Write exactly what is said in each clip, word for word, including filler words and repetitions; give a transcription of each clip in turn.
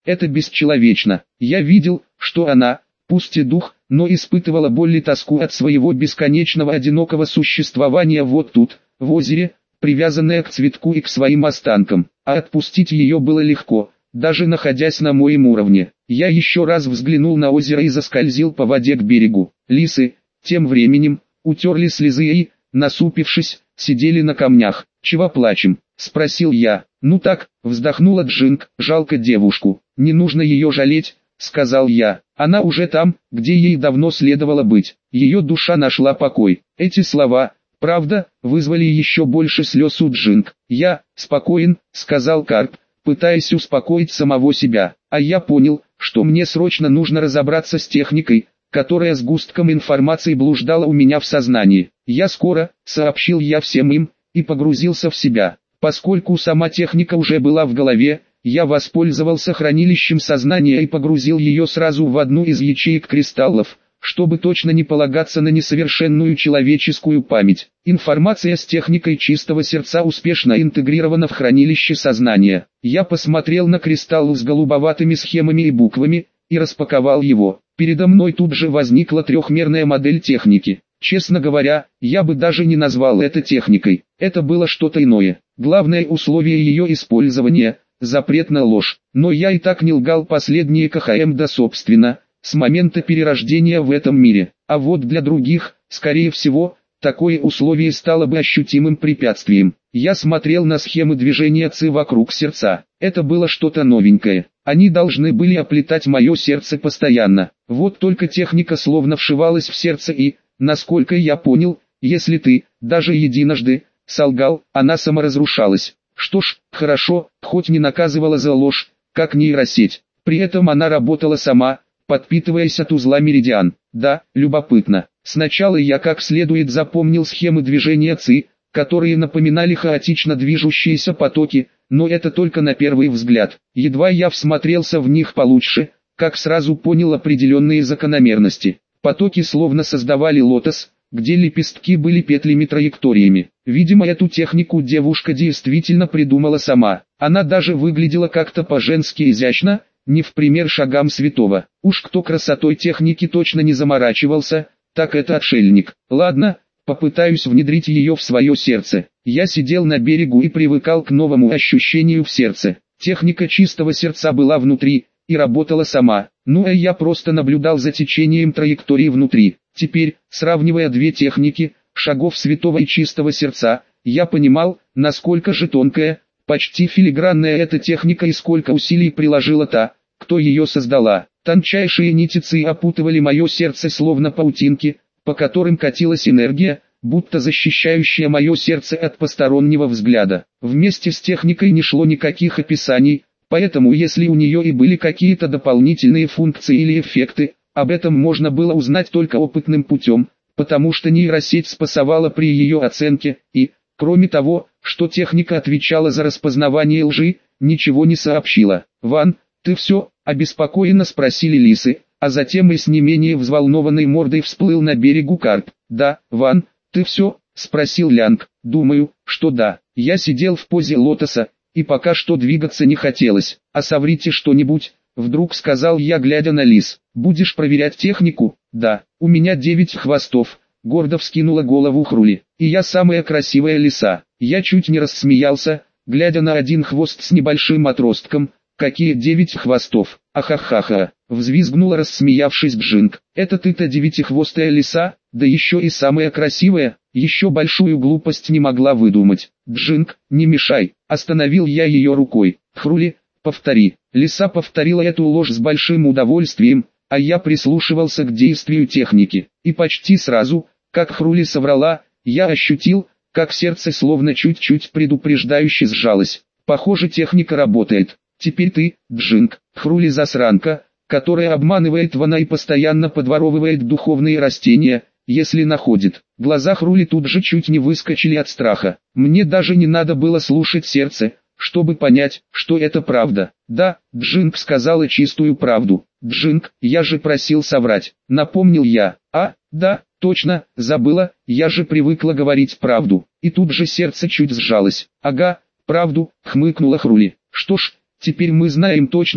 Это бесчеловечно. Я видел, что она, пусть и дух, но испытывала боль и тоску от своего бесконечного одинокого существования вот тут, в озере, привязанная к цветку и к своим останкам. А отпустить ее было легко, даже находясь на моем уровне. Я еще раз взглянул на озеро и заскользил по воде к берегу. Лисы, тем временем, утерли слезы и, насупившись, сидели на камнях. «Чего плачем?» — спросил я. «Ну так», — вздохнула Джинг, — «жалко девушку. Не нужно ее жалеть», — сказал я. «Она уже там, где ей давно следовало быть. Ее душа нашла покой». Эти слова, правда, вызвали еще больше слез у Джинг. «Я спокоен», — сказал Карп, пытаясь успокоить самого себя. А я понял, что мне срочно нужно разобраться с техникой, которая с густком информации блуждала у меня в сознании. «Я скоро», — сообщил я всем им, и погрузился в себя. Поскольку сама техника уже была в голове, я воспользовался хранилищем сознания и погрузил ее сразу в одну из ячеек кристаллов, чтобы точно не полагаться на несовершенную человеческую память. Информация с техникой чистого сердца успешно интегрирована в хранилище сознания. Я посмотрел на кристалл с голубоватыми схемами и буквами, и распаковал его. Передо мной тут же возникла трехмерная модель техники. Честно говоря, я бы даже не назвал это техникой. Это было что-то иное. Главное условие ее использования – запрет на ложь. Но я и так не лгал последние КХМ да собственно, с момента перерождения в этом мире. А вот для других, скорее всего, такое условие стало бы ощутимым препятствием. Я смотрел на схемы движения ЦИ вокруг сердца. Это было что-то новенькое. Они должны были оплетать мое сердце постоянно. Вот только техника словно вшивалась в сердце и, насколько я понял, если ты, даже единожды, солгал, она саморазрушалась. Что ж, хорошо, хоть не наказывала за ложь, как нейросеть. При этом она работала сама, подпитываясь от узла меридиан. Да, любопытно. Сначала я как следует запомнил схемы движения ЦИ, которые напоминали хаотично движущиеся потоки, но это только на первый взгляд. Едва я всмотрелся в них получше, как сразу понял определенные закономерности. Потоки словно создавали лотос, где лепестки были петлями-траекториями. Видимо, эту технику девушка действительно придумала сама. Она даже выглядела как-то по-женски изящно, не в пример шагам святого. Уж кто красотой техники точно не заморачивался, так это отшельник. Ладно, попытаюсь внедрить ее в свое сердце. Я сидел на берегу и привыкал к новому ощущению в сердце. Техника чистого сердца была внутри и работала сама. Ну а я просто наблюдал за течением траектории внутри. Теперь, сравнивая две техники, шагов святого и чистого сердца, я понимал, насколько же тонкая, почти филигранная эта техника и сколько усилий приложила та, кто ее создала. Тончайшие нити ЦИ опутывали мое сердце словно паутинки, по которым катилась энергия, будто защищающая мое сердце от постороннего взгляда. Вместе с техникой не шло никаких описаний, поэтому если у нее и были какие-то дополнительные функции или эффекты, об этом можно было узнать только опытным путем, потому что нейросеть спасовала при ее оценке, и, кроме того, что техника отвечала за распознавание лжи, ничего не сообщила. «Ван, ты все?» – обеспокоенно спросили лисы, а затем и с не менее взволнованной мордой всплыл на берегу Карп. «Да, Ван, ты все?» – спросил Лянг. «Думаю, что да». Я сидел в позе лотоса, и пока что двигаться не хотелось. «А соврите что-нибудь», — вдруг сказал я, глядя на лис. «Будешь проверять технику?» «Да, у меня девять хвостов», — гордо вскинула голову Хрули. «И я самая красивая лиса». Я чуть не рассмеялся, глядя на один хвост с небольшим отростком. «Какие девять хвостов? Ахахаха!» — взвизгнула, рассмеявшись Джинг. «Это ты-то девятихвостая лиса, да еще и самая красивая?» Еще большую глупость не могла выдумать. «Джинг, не мешай!» — остановил я ее рукой. «Хрули, повтори». Лиса повторила эту ложь с большим удовольствием, а я прислушивался к действию техники. И почти сразу, как Хрули соврала, я ощутил, как сердце словно чуть-чуть предупреждающе сжалось. Похоже, техника работает. Теперь ты, Джинг, Хрули засранка, которая обманывает Вана и постоянно подворовывает духовные растения, если находит. Глаза Хрули тут же чуть не выскочили от страха. Мне даже не надо было слушать сердце, чтобы понять, что это правда. «Да, Джинг сказала чистую правду». «Джинг, я же просил соврать», — напомнил я. «А, да, точно, забыла, я же привыкла говорить правду». И тут же сердце чуть сжалось. «Ага, правду», — хмыкнула Хрули. «Что ж, теперь мы знаем точно,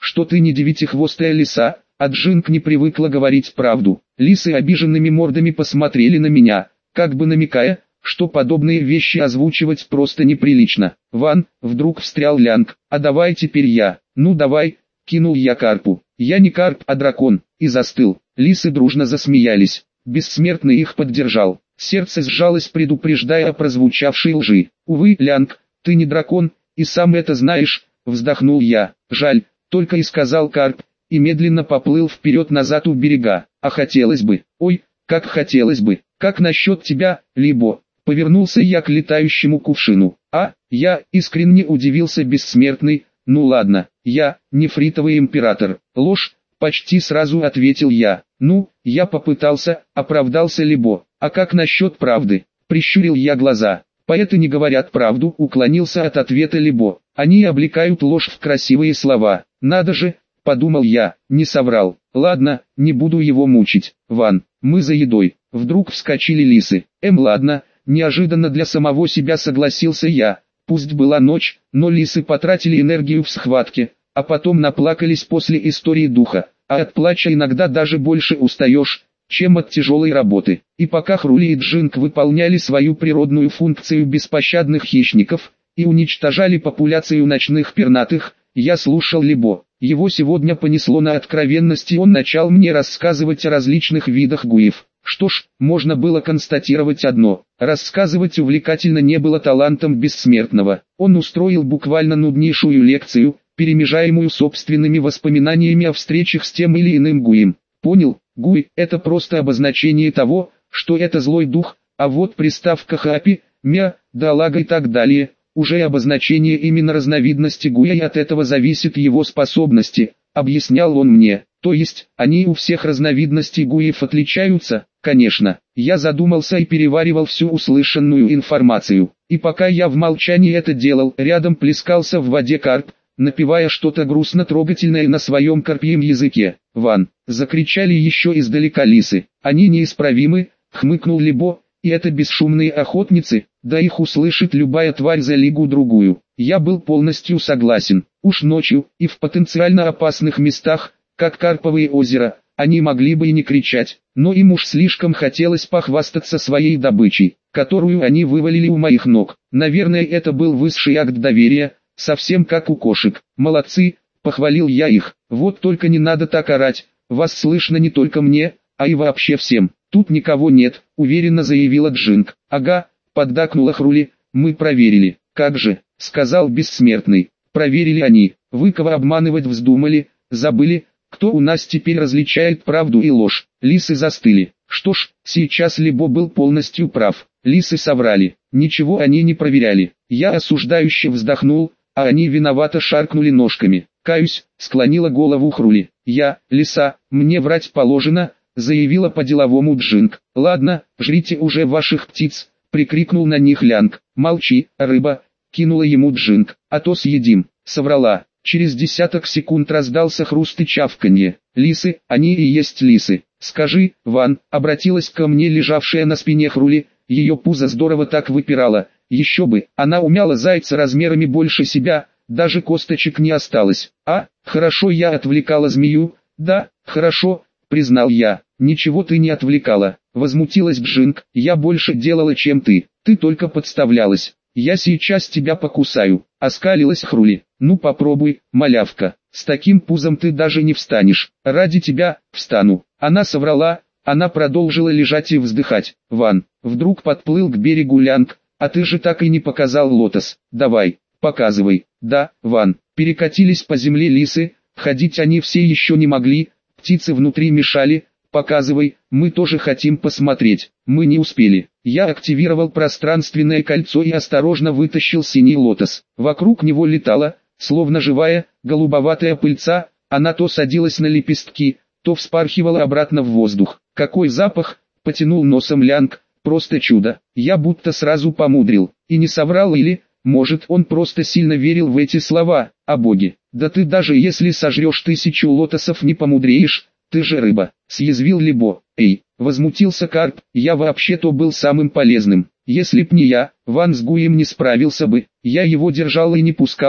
что ты не девятихвостая лиса, а Джинг не привыкла говорить правду. Лисы обиженными мордами посмотрели на меня, как бы намекая, что подобные вещи озвучивать просто неприлично. Ван, вдруг встрял Лянг, а давай теперь я. Ну давай, кинул я карпу. Я не карп, а дракон, и застыл. Лисы дружно засмеялись. Бессмертный их поддержал. Сердце сжалось, предупреждая о прозвучавшей лжи. Увы, Лянг, ты не дракон, и сам это знаешь, вздохнул я. Жаль, только и сказал карп, и медленно поплыл вперед-назад у берега. А хотелось бы, ой, как хотелось бы, как насчет тебя, Либо? Повернулся я к летающему кувшину. А, я искренне удивился бессмертный. Ну ладно, я, нефритовый император. Ложь, почти сразу ответил я. Ну, я попытался, оправдался Либо. А как насчет правды? Прищурил я глаза. Поэты не говорят правду, уклонился от ответа Либо. Они облекают ложь в красивые слова. Надо же, подумал я, не соврал. Ладно, не буду его мучить. Ван, мы за едой. Вдруг вскочили лисы. Эм ладно, неожиданно для самого себя согласился я. Пусть была ночь, но лисы потратили энергию в схватке, а потом наплакались после истории духа. А от плача иногда даже больше устаешь, чем от тяжелой работы. И пока Хрули и Джинг выполняли свою природную функцию беспощадных хищников и уничтожали популяцию ночных пернатых, я слушал Либо. Его сегодня понесло на откровенность, и он начал мне рассказывать о различных видах гуев. Что ж, можно было констатировать одно: рассказывать увлекательно не было талантом бессмертного. Он устроил буквально нуднейшую лекцию, перемежаемую собственными воспоминаниями о встречах с тем или иным гуем. Понял, гуй – это просто обозначение того, что это злой дух, а вот приставка хапи, мя, далага и так далее – уже обозначение именно разновидности гуя, и от этого зависит его способности, объяснял он мне. То есть, они у всех разновидностей гуев отличаются? Конечно. Я задумался и переваривал всю услышанную информацию. И пока я в молчании это делал, рядом плескался в воде карп, напевая что-то грустно-трогательное на своем карпьем языке. «Ван!» — закричали еще издалека лисы. «Они неисправимы!» — хмыкнул Либо. «И это бесшумные охотницы, да их услышит любая тварь за лигу-другую». Я был полностью согласен. Уж ночью, и в потенциально опасных местах, как Карповые озера, они могли бы и не кричать, но им уж слишком хотелось похвастаться своей добычей, которую они вывалили у моих ног. Наверное, это был высший акт доверия, совсем как у кошек. «Молодцы!» — похвалил я их. «Вот только не надо так орать, вас слышно не только мне, а и вообще всем». «Тут никого нет», — уверенно заявила Джинг. «Ага», — поддакнула Хрули, — «мы проверили». «Как же», — сказал бессмертный. «Проверили они. Вы кого обманывать вздумали? Забыли, кто у нас теперь различает правду и ложь?» Лисы застыли. Что ж, сейчас Либо был полностью прав. Лисы соврали. Ничего они не проверяли. Я осуждающе вздохнул, а они виновато шаркнули ножками. «Каюсь», — склонила голову Хрули. «Я, лиса, мне врать положено», — заявила по-деловому Джинг. «Ладно, жрите уже ваших птиц», — прикрикнул на них Лянг. «Молчи, рыба», — кинула ему Джинг, — «а то съедим», — соврала. Через десяток секунд раздался хруст и чавканье. «Лисы, они и есть лисы. Скажи, Ван», — обратилась ко мне лежавшая на спине Хрули, ее пузо здорово так выпирало. Еще бы, она умяла зайца размерами больше себя, даже косточек не осталось. «А, хорошо, я отвлекала змею». «Да, хорошо», — признал я. «Ничего ты не отвлекала», — возмутилась Джинг. «Я больше делала, чем ты. Ты только подставлялась. Я сейчас тебя покусаю», — оскалилась Хрули. «Ну попробуй, малявка, с таким пузом ты даже не встанешь. Ради тебя, встану». Она соврала, она продолжила лежать и вздыхать. «Ван», вдруг подплыл к берегу Лянг, «а ты же так и не показал лотос. Давай, показывай». «Да, Ван». Перекатились по земле лисы, ходить они все еще не могли, птицы внутри мешали. «Показывай, мы тоже хотим посмотреть». Мы не успели. Я активировал пространственное кольцо и осторожно вытащил синий лотос. Вокруг него летала, словно живая, голубоватая пыльца, она то садилась на лепестки, то вспархивала обратно в воздух. «Какой запах!» — потянул носом Лянг. «Просто чудо!» Я будто сразу помудрил. И не соврал, или, может, он просто сильно верил в эти слова. «О боги! Да ты даже если сожрешь тысячу лотосов не помудреешь, ты же рыба!» — съязвил Либо. «Эй!» — возмутился карп, «я вообще-то был самым полезным. Если б не я, Ван с Гуем не справился бы. Я его держал и не пускал,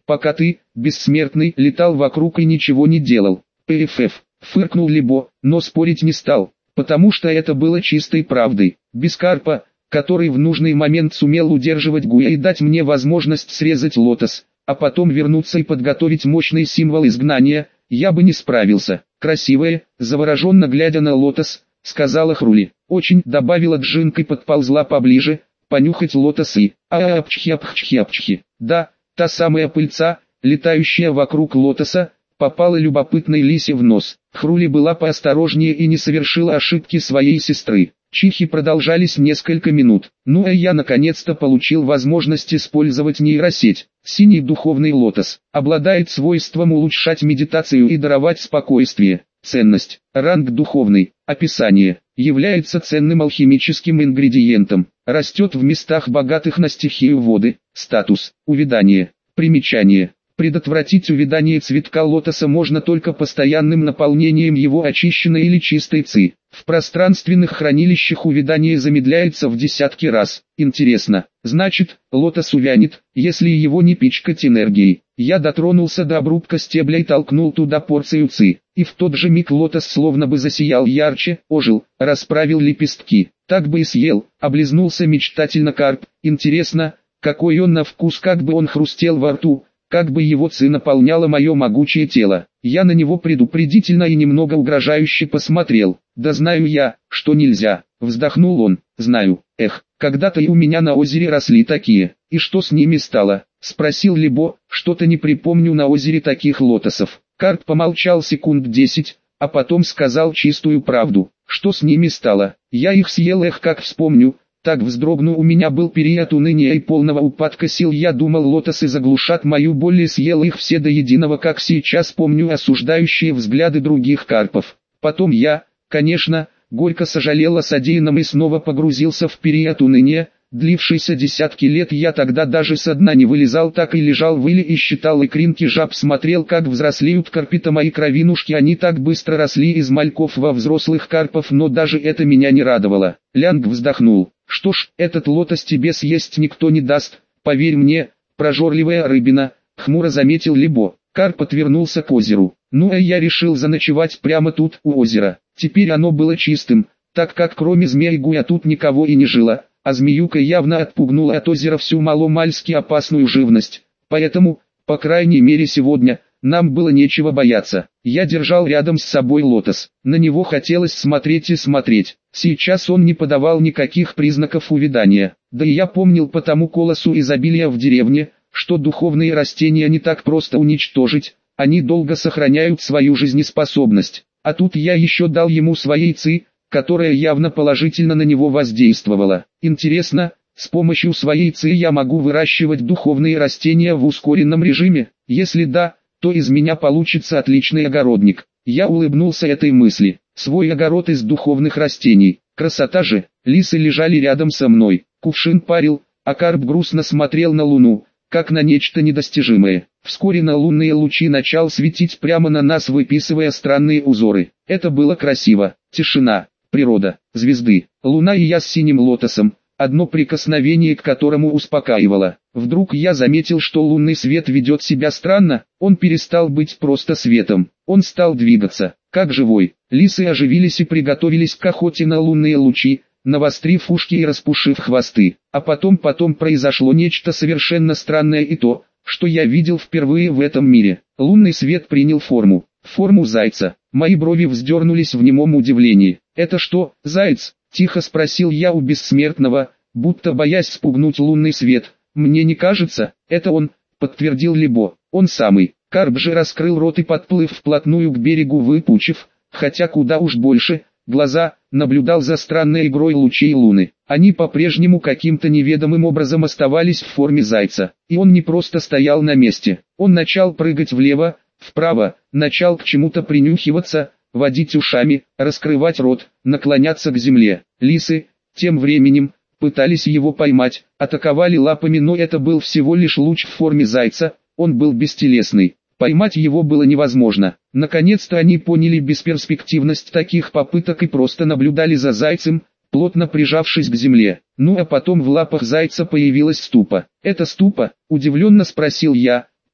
пока ты, бессмертный, летал вокруг и ничего не делал. ПФФ, фыркнул Либо, но спорить не стал, потому что это было чистой правдой. Без Карпа, который в нужный момент сумел удерживать Гуя и дать мне возможность срезать лотос, а потом вернуться и подготовить мощный символ изгнания, я бы не справился. Красивая, завороженно глядя на лотос, сказала Хрули. Очень, добавила Джинка и подползла поближе, понюхать лотос и... А-апчхи-апчхи-апчхи. Да, та самая пыльца, летающая вокруг лотоса, попала любопытной лисе в нос. Хрули была поосторожнее и не совершила ошибки своей сестры. Чихи продолжались несколько минут. Ну а я наконец-то получил возможность использовать нейросеть. Синий духовный лотос обладает свойством улучшать медитацию и даровать спокойствие. Ценность. Ранг духовный. Описание. Является ценным алхимическим ингредиентом. Растет в местах, богатых на стихию воды. Статус. Увядание. Примечание. Предотвратить увядание цветка лотоса можно только постоянным наполнением его очищенной или чистой ци. В пространственных хранилищах увядание замедляется в десятки раз. Интересно, значит, лотос увянет, если его не пичкать энергией. Я дотронулся до обрубка стебля и толкнул туда порцию ци, и в тот же миг лотос словно бы засиял ярче, ожил, расправил лепестки. Так бы и съел, облизнулся мечтательно Карп. Интересно, какой он на вкус, как бы он хрустел во рту. Как бы его ци наполняла мое могучее тело. Я на него предупредительно и немного угрожающе посмотрел. Да знаю я, что нельзя. Вздохнул он. Знаю. Эх, когда-то и у меня на озере росли такие. И что с ними стало? Спросил Либо. Что-то не припомню на озере таких лотосов. Карп помолчал секунд десять, а потом сказал чистую правду. Что с ними стало? Я их съел, эх, как вспомню. Так вздрогну, у меня был период уныния и полного упадка сил. Я думал, лотосы заглушат мою боль, и съел их все до единого, как сейчас помню осуждающие взгляды других карпов. Потом я, конечно, горько сожалел о содеянном и снова погрузился в период уныния, длившийся десятки лет. Я тогда даже со дна не вылезал, так и лежал в иле и считал икринки жаб, смотрел, как взрослеют карпита мои кровинушки. Они так быстро росли из мальков во взрослых карпов, но даже это меня не радовало. Лянг вздохнул. Что ж, этот лотос тебе съесть никто не даст, поверь мне, прожорливая рыбина, хмуро заметил Либо. Карп отвернулся к озеру. Ну а я решил заночевать прямо тут, у озера. Теперь оно было чистым, так как кроме змеи Гуя тут никого и не жило, а змеюка явно отпугнула от озера всю маломальски опасную живность. Поэтому, по крайней мере сегодня, нам было нечего бояться. Я держал рядом с собой лотос. На него хотелось смотреть и смотреть. Сейчас он не подавал никаких признаков увядания. Да и я помнил по тому колосу изобилия в деревне, что духовные растения не так просто уничтожить, они долго сохраняют свою жизнеспособность. А тут я еще дал ему своей ци, которая явно положительно на него воздействовала. Интересно, с помощью своей ци я могу выращивать духовные растения в ускоренном режиме? Если да, то из меня получится отличный огородник. Я улыбнулся этой мысли. Свой огород из духовных растений. Красота же. Лисы лежали рядом со мной. Кувшин парил, а Карп грустно смотрел на луну, как на нечто недостижимое. Вскоре на лунные лучи начал светить прямо на нас, выписывая странные узоры. Это было красиво. Тишина, природа, звезды, луна и я с синим лотосом. Одно прикосновение к которому успокаивало. Вдруг я заметил, что лунный свет ведет себя странно, он перестал быть просто светом, он стал двигаться, как живой. Лисы оживились и приготовились к охоте на лунные лучи, навострив ушки и распушив хвосты. А потом потом произошло нечто совершенно странное и то, что я видел впервые в этом мире. Лунный свет принял форму, форму зайца. Мои брови вздернулись в немом удивлении. Это что, заяц? Тихо спросил я у бессмертного, будто боясь спугнуть лунный свет. Мне не кажется, это он, подтвердил Либо. Он самый. Карп же раскрыл рот и, подплыв вплотную к берегу, выпучив, хотя куда уж больше, глаза, наблюдал за странной игрой лучей луны. Они по-прежнему каким-то неведомым образом оставались в форме зайца. И он не просто стоял на месте. Он начал прыгать влево, вправо, начал к чему-то принюхиваться, водить ушами, раскрывать рот, наклоняться к земле. Лисы, тем временем, пытались его поймать, атаковали лапами, но это был всего лишь луч в форме зайца, он был бестелесный. Поймать его было невозможно. Наконец-то они поняли бесперспективность таких попыток и просто наблюдали за зайцем, плотно прижавшись к земле. Ну а потом в лапах зайца появилась ступа. «Это ступа?» – удивленно спросил я,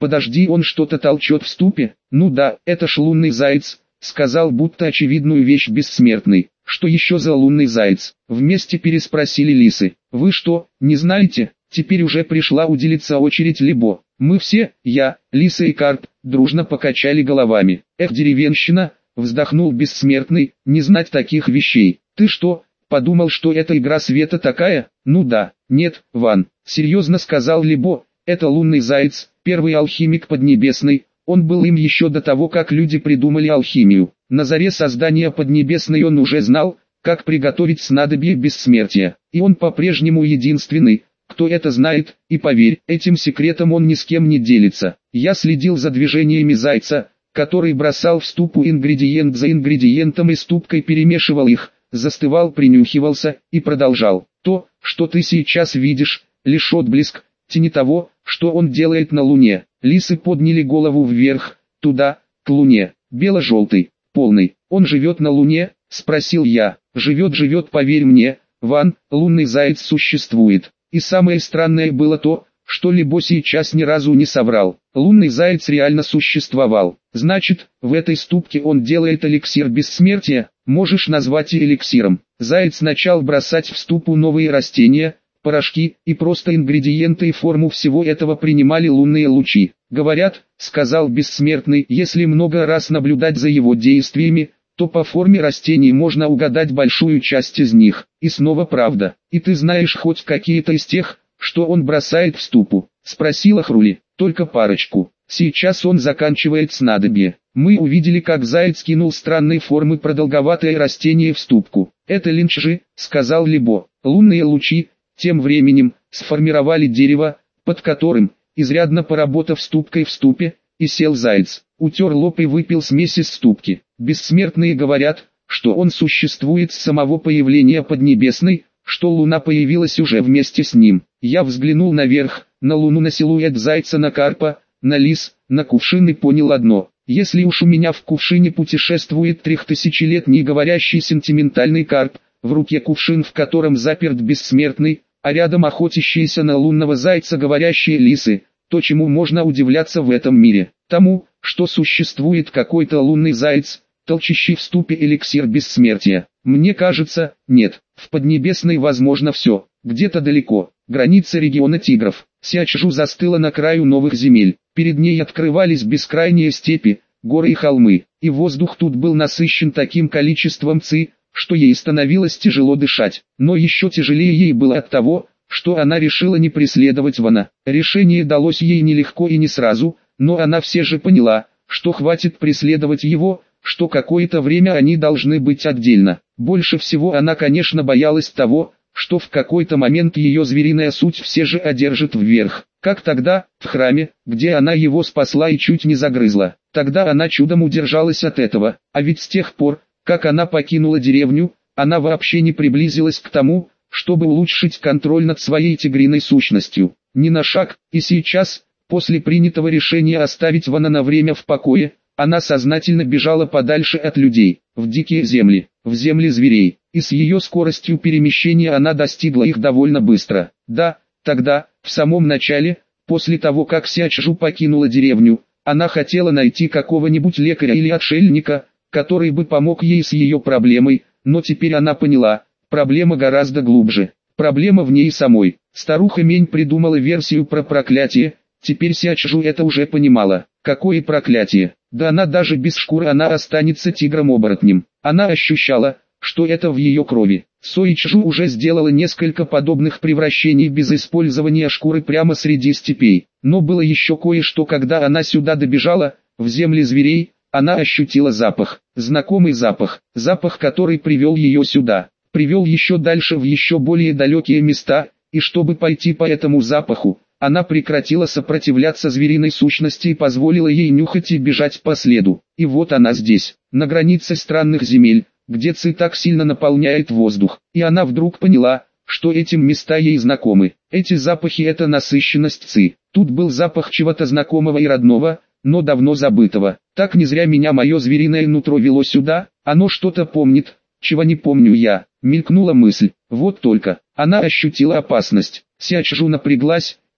Подожди, он что-то толчет в ступе? Ну да, это ж лунный заяц, сказал будто очевидную вещь бессмертный. Что еще за лунный заяц? Вместе переспросили лисы. Вы что, не знаете? Теперь уже пришла уделиться очередь Либо. Мы все, я, лиса и карп, дружно покачали головами. Эх, деревенщина, вздохнул бессмертный, не знать таких вещей. Ты что, подумал, что это игра света такая? Ну да, нет, Ван, серьезно сказал Либо, это лунный заяц, первый алхимик Поднебесной, он был им еще до того, как люди придумали алхимию. На заре создания Поднебесной он уже знал, как приготовить снадобье бессмертия, и он по-прежнему единственный, кто это знает, и поверь, этим секретом он ни с кем не делится. Я следил за движениями зайца, который бросал в ступу ингредиент за ингредиентом и ступкой перемешивал их, застывал, принюхивался и продолжал. То, что ты сейчас видишь, лишь отблеск, тени того, что он делает на Луне. Лисы подняли голову вверх, туда, к Луне, бело-желтый, полный. Он живет на Луне, спросил я. Живет, живет, поверь мне, Ван, лунный заяц существует. И самое странное было то, что Либо сейчас ни разу не соврал. Лунный заяц реально существовал. Значит, в этой ступке он делает эликсир бессмертия, можешь назвать и эликсиром. Заяц начал бросать в ступу новые растения, порошки, и просто ингредиенты и форму всего этого принимали лунные лучи. Говорят, сказал бессмертный, если много раз наблюдать за его действиями, то по форме растений можно угадать большую часть из них. И снова правда. И ты знаешь хоть какие-то из тех, что он бросает в ступу? Спросила Хрули. Только парочку. Сейчас он заканчивает снадобье. Мы увидели, как заяц кинул странной формы продолговатое растение в ступку. Это линчжи, сказал Либо. Лунные лучи, тем временем, сформировали дерево, под которым, изрядно поработав ступкой в ступе, и сел заяц. Утер лоб и выпил смесь из ступки. Бессмертные говорят, что он существует с самого появления Поднебесной, что Луна появилась уже вместе с ним. Я взглянул наверх, на Луну, на силуэт зайца, на карпа, на лис, на кувшин и понял одно. Если уж у меня в кувшине путешествует трехтысячелетний говорящий сентиментальный карп, в руке кувшин, в котором заперт бессмертный, а рядом охотящиеся на лунного зайца говорящие лисы, то чему можно удивляться в этом мире? Тому, что существует какой-то лунный заяц, толчащий в ступе эликсир бессмертия. Мне кажется, нет. В Поднебесной возможно все. Где-то далеко, граница региона тигров. Сячжу застыла на краю новых земель. Перед ней открывались бескрайние степи, горы и холмы. И воздух тут был насыщен таким количеством ци, что ей становилось тяжело дышать. Но еще тяжелее ей было от того, что она решила не преследовать Вана. Решение далось ей нелегко и не сразу, но она все же поняла, что хватит преследовать его, что какое-то время они должны быть отдельно. Больше всего она, конечно, боялась того, что в какой-то момент ее звериная суть все же одержит вверх. Как тогда, в храме, где она его спасла и чуть не загрызла. Тогда она чудом удержалась от этого, а ведь с тех пор, как она покинула деревню, она вообще не приблизилась к тому, чтобы улучшить контроль над своей тигриной сущностью. Ни на шаг, и сейчас, после принятого решения оставить Вана на время в покое, она сознательно бежала подальше от людей, в дикие земли, в земли зверей, и с ее скоростью перемещения она достигла их довольно быстро. Да, тогда, в самом начале, после того как Сячжу покинула деревню, она хотела найти какого-нибудь лекаря или отшельника, который бы помог ей с ее проблемой, но теперь она поняла, проблема гораздо глубже. Проблема в ней самой. Старуха Мень придумала версию про проклятие, теперь Сячжу это уже понимала. Какое проклятие? Да она даже без шкуры, она останется тигром-оборотнем. Она ощущала, что это в ее крови. Соичжу уже сделала несколько подобных превращений без использования шкуры прямо среди степей. Но было еще кое-что, когда она сюда добежала, в земли зверей, она ощутила запах. Знакомый запах. Запах, который привел ее сюда. Привел еще дальше в еще более далекие места, и чтобы пойти по этому запаху, она прекратила сопротивляться звериной сущности и позволила ей нюхать и бежать по следу. И вот она здесь, на границе странных земель, где ци так сильно наполняет воздух. И она вдруг поняла, что эти места ей знакомы. Эти запахи — это насыщенность ци. Тут был запах чего-то знакомого и родного, но давно забытого. Так не зря меня мое звериное нутро вело сюда, оно что-то помнит, чего не помню я. Мелькнула мысль, вот только, она ощутила опасность. Сячжу напряглась,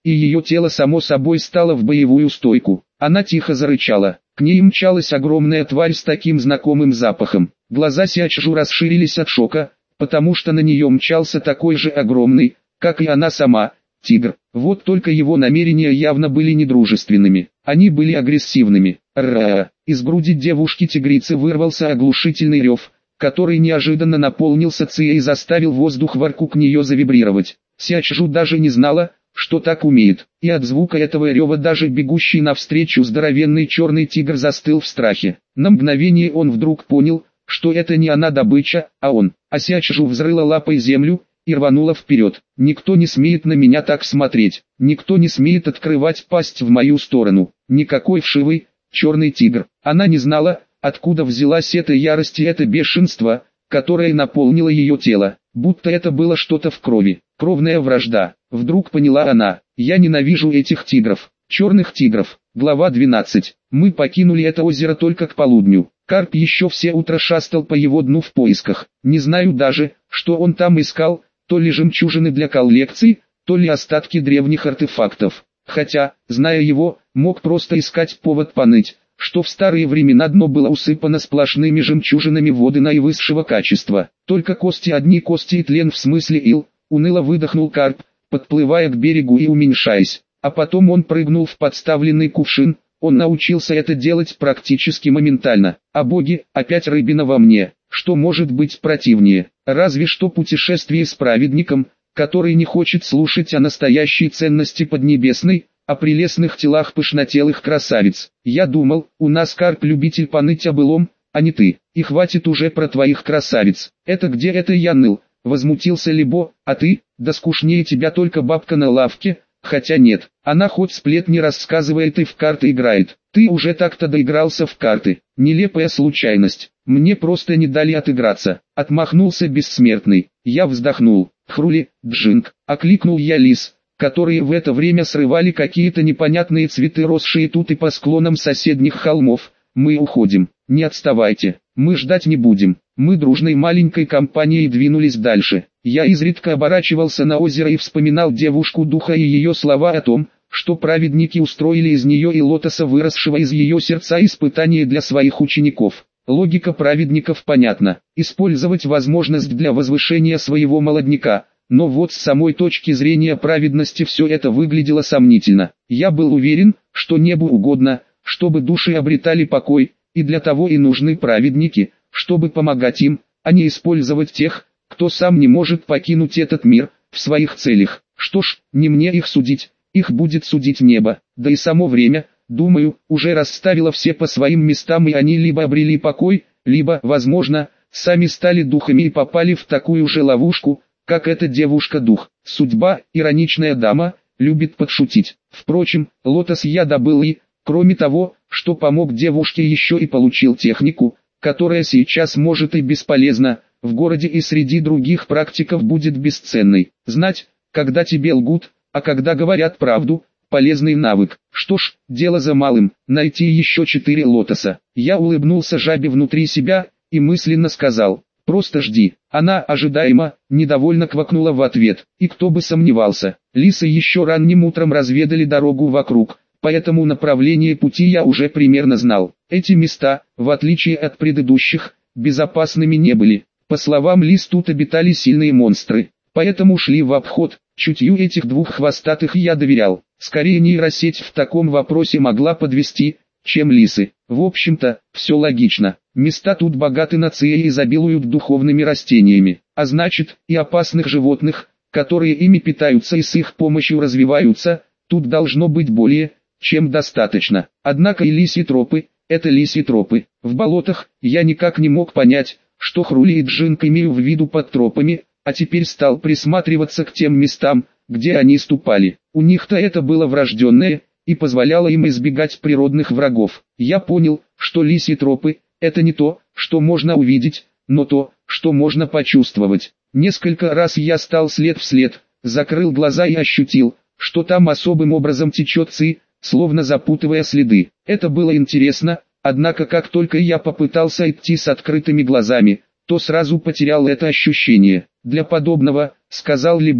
и ее тело само собой стало в боевую стойку. Она тихо зарычала. К ней мчалась огромная тварь с таким знакомым запахом. Глаза Сячжу расширились от шока, потому что на нее мчался такой же огромный, как и она сама, тигр. Вот только его намерения явно были недружественными. Они были агрессивными. Ра! Из груди девушки-тигрицы вырвался оглушительный рев, который неожиданно наполнился ци и заставил воздух вокруг нее завибрировать. Сячжу даже не знала, что так умеет, и от звука этого рева даже бегущий навстречу здоровенный черный тигр застыл в страхе. На мгновение он вдруг понял, что это не она добыча, а он. А Сячжу взрыла лапой землю и рванула вперед. Никто не смеет на меня так смотреть, никто не смеет открывать пасть в мою сторону. Никакой вшивый, черный тигр. Она не знала, откуда взялась эта ярость и это бешенство, которое наполнило ее тело, будто это было что-то в крови. Кровная вражда. Вдруг поняла она. Я ненавижу этих тигров. Черных тигров. Глава двенадцать. Мы покинули это озеро только к полудню. Карп еще все утро шастал по его дну в поисках. Не знаю даже, что он там искал, то ли жемчужины для коллекций, то ли остатки древних артефактов. Хотя, зная его, мог просто искать повод поныть, что в старые времена дно было усыпано сплошными жемчужинами воды наивысшего качества. Только кости, одни кости и тлен, в смысле ил, уныло выдохнул Карп, подплывая к берегу и уменьшаясь. А потом он прыгнул в подставленный кувшин. Он научился это делать практически моментально. А боги, опять рыбина во мне. Что может быть противнее? Разве что путешествие с праведником, который не хочет слушать о настоящей ценности Поднебесной, о прелестных телах пышнотелых красавиц. Я думал, у нас Карп любитель поныть о былом, а не ты. И хватит уже про твоих красавиц. Это где это я ныл? Возмутился Либо, а ты? Да скучнее тебя только бабка на лавке. Хотя нет, она хоть сплетни рассказывает и в карты играет. Ты уже так-то доигрался в карты. Нелепая случайность. Мне просто не дали отыграться. Отмахнулся бессмертный. Я вздохнул. Хрули, Джинг. Окликнул я лис, которые в это время срывали какие-то непонятные цветы, росшие тут и по склонам соседних холмов. Мы уходим. Не отставайте. Мы ждать не будем. Мы дружной маленькой компанией двинулись дальше. Я изредка оборачивался на озеро и вспоминал девушку-духа и ее слова о том, что праведники устроили из нее и лотоса, выросшего из ее сердца, испытание для своих учеников. Логика праведников понятна. Использовать возможность для возвышения своего молодняка. Но вот с самой точки зрения праведности все это выглядело сомнительно. Я был уверен, что небу угодно, чтобы души обретали покой, и для того и нужны праведники, чтобы помогать им, а не использовать тех, кто сам не может покинуть этот мир, в своих целях. Что ж, не мне их судить, их будет судить небо, да и само время, думаю, уже расставило все по своим местам, и они либо обрели покой, либо, возможно, сами стали духами и попали в такую же ловушку, как эта девушка-дух. Судьба, ироничная дама, любит подшутить. Впрочем, лотос я добыл и, кроме того, что помог девушке, еще и получил технику, которая сейчас может и бесполезна, в городе и среди других практиков будет бесценной. Знать, когда тебе лгут, а когда говорят правду, полезный навык. Что ж, дело за малым, найти еще четыре лотоса. Я улыбнулся жабе внутри себя, и мысленно сказал, просто жди. Она ожидаемо, недовольно квакнула в ответ, и кто бы сомневался. Лисы еще ранним утром разведали дорогу вокруг, поэтому направление пути я уже примерно знал. Эти места, в отличие от предыдущих, безопасными не были. По словам лис, тут обитали сильные монстры, поэтому шли в обход. Чутью этих двух хвостатых я доверял. Скорее нейросеть в таком вопросе могла подвести, чем лисы. В общем-то, все логично. Места тут богаты на ци и изобилуют духовными растениями, а значит, и опасных животных, которые ими питаются и с их помощью развиваются, тут должно быть более, чем достаточно. Однако и лисьи тропы, это лисьи тропы. В болотах, я никак не мог понять, что Хрули и Джинг имею в виду под тропами, а теперь стал присматриваться к тем местам, где они ступали. У них-то это было врожденное, и позволяло им избегать природных врагов. Я понял, что лисьи тропы – это не то, что можно увидеть, но то, что можно почувствовать. Несколько раз я стал след в след, закрыл глаза и ощутил, что там особым образом течет ци, словно запутывая следы. Это было интересно, однако как только я попытался идти с открытыми глазами, то сразу потерял это ощущение. Для подобного, сказал Либо,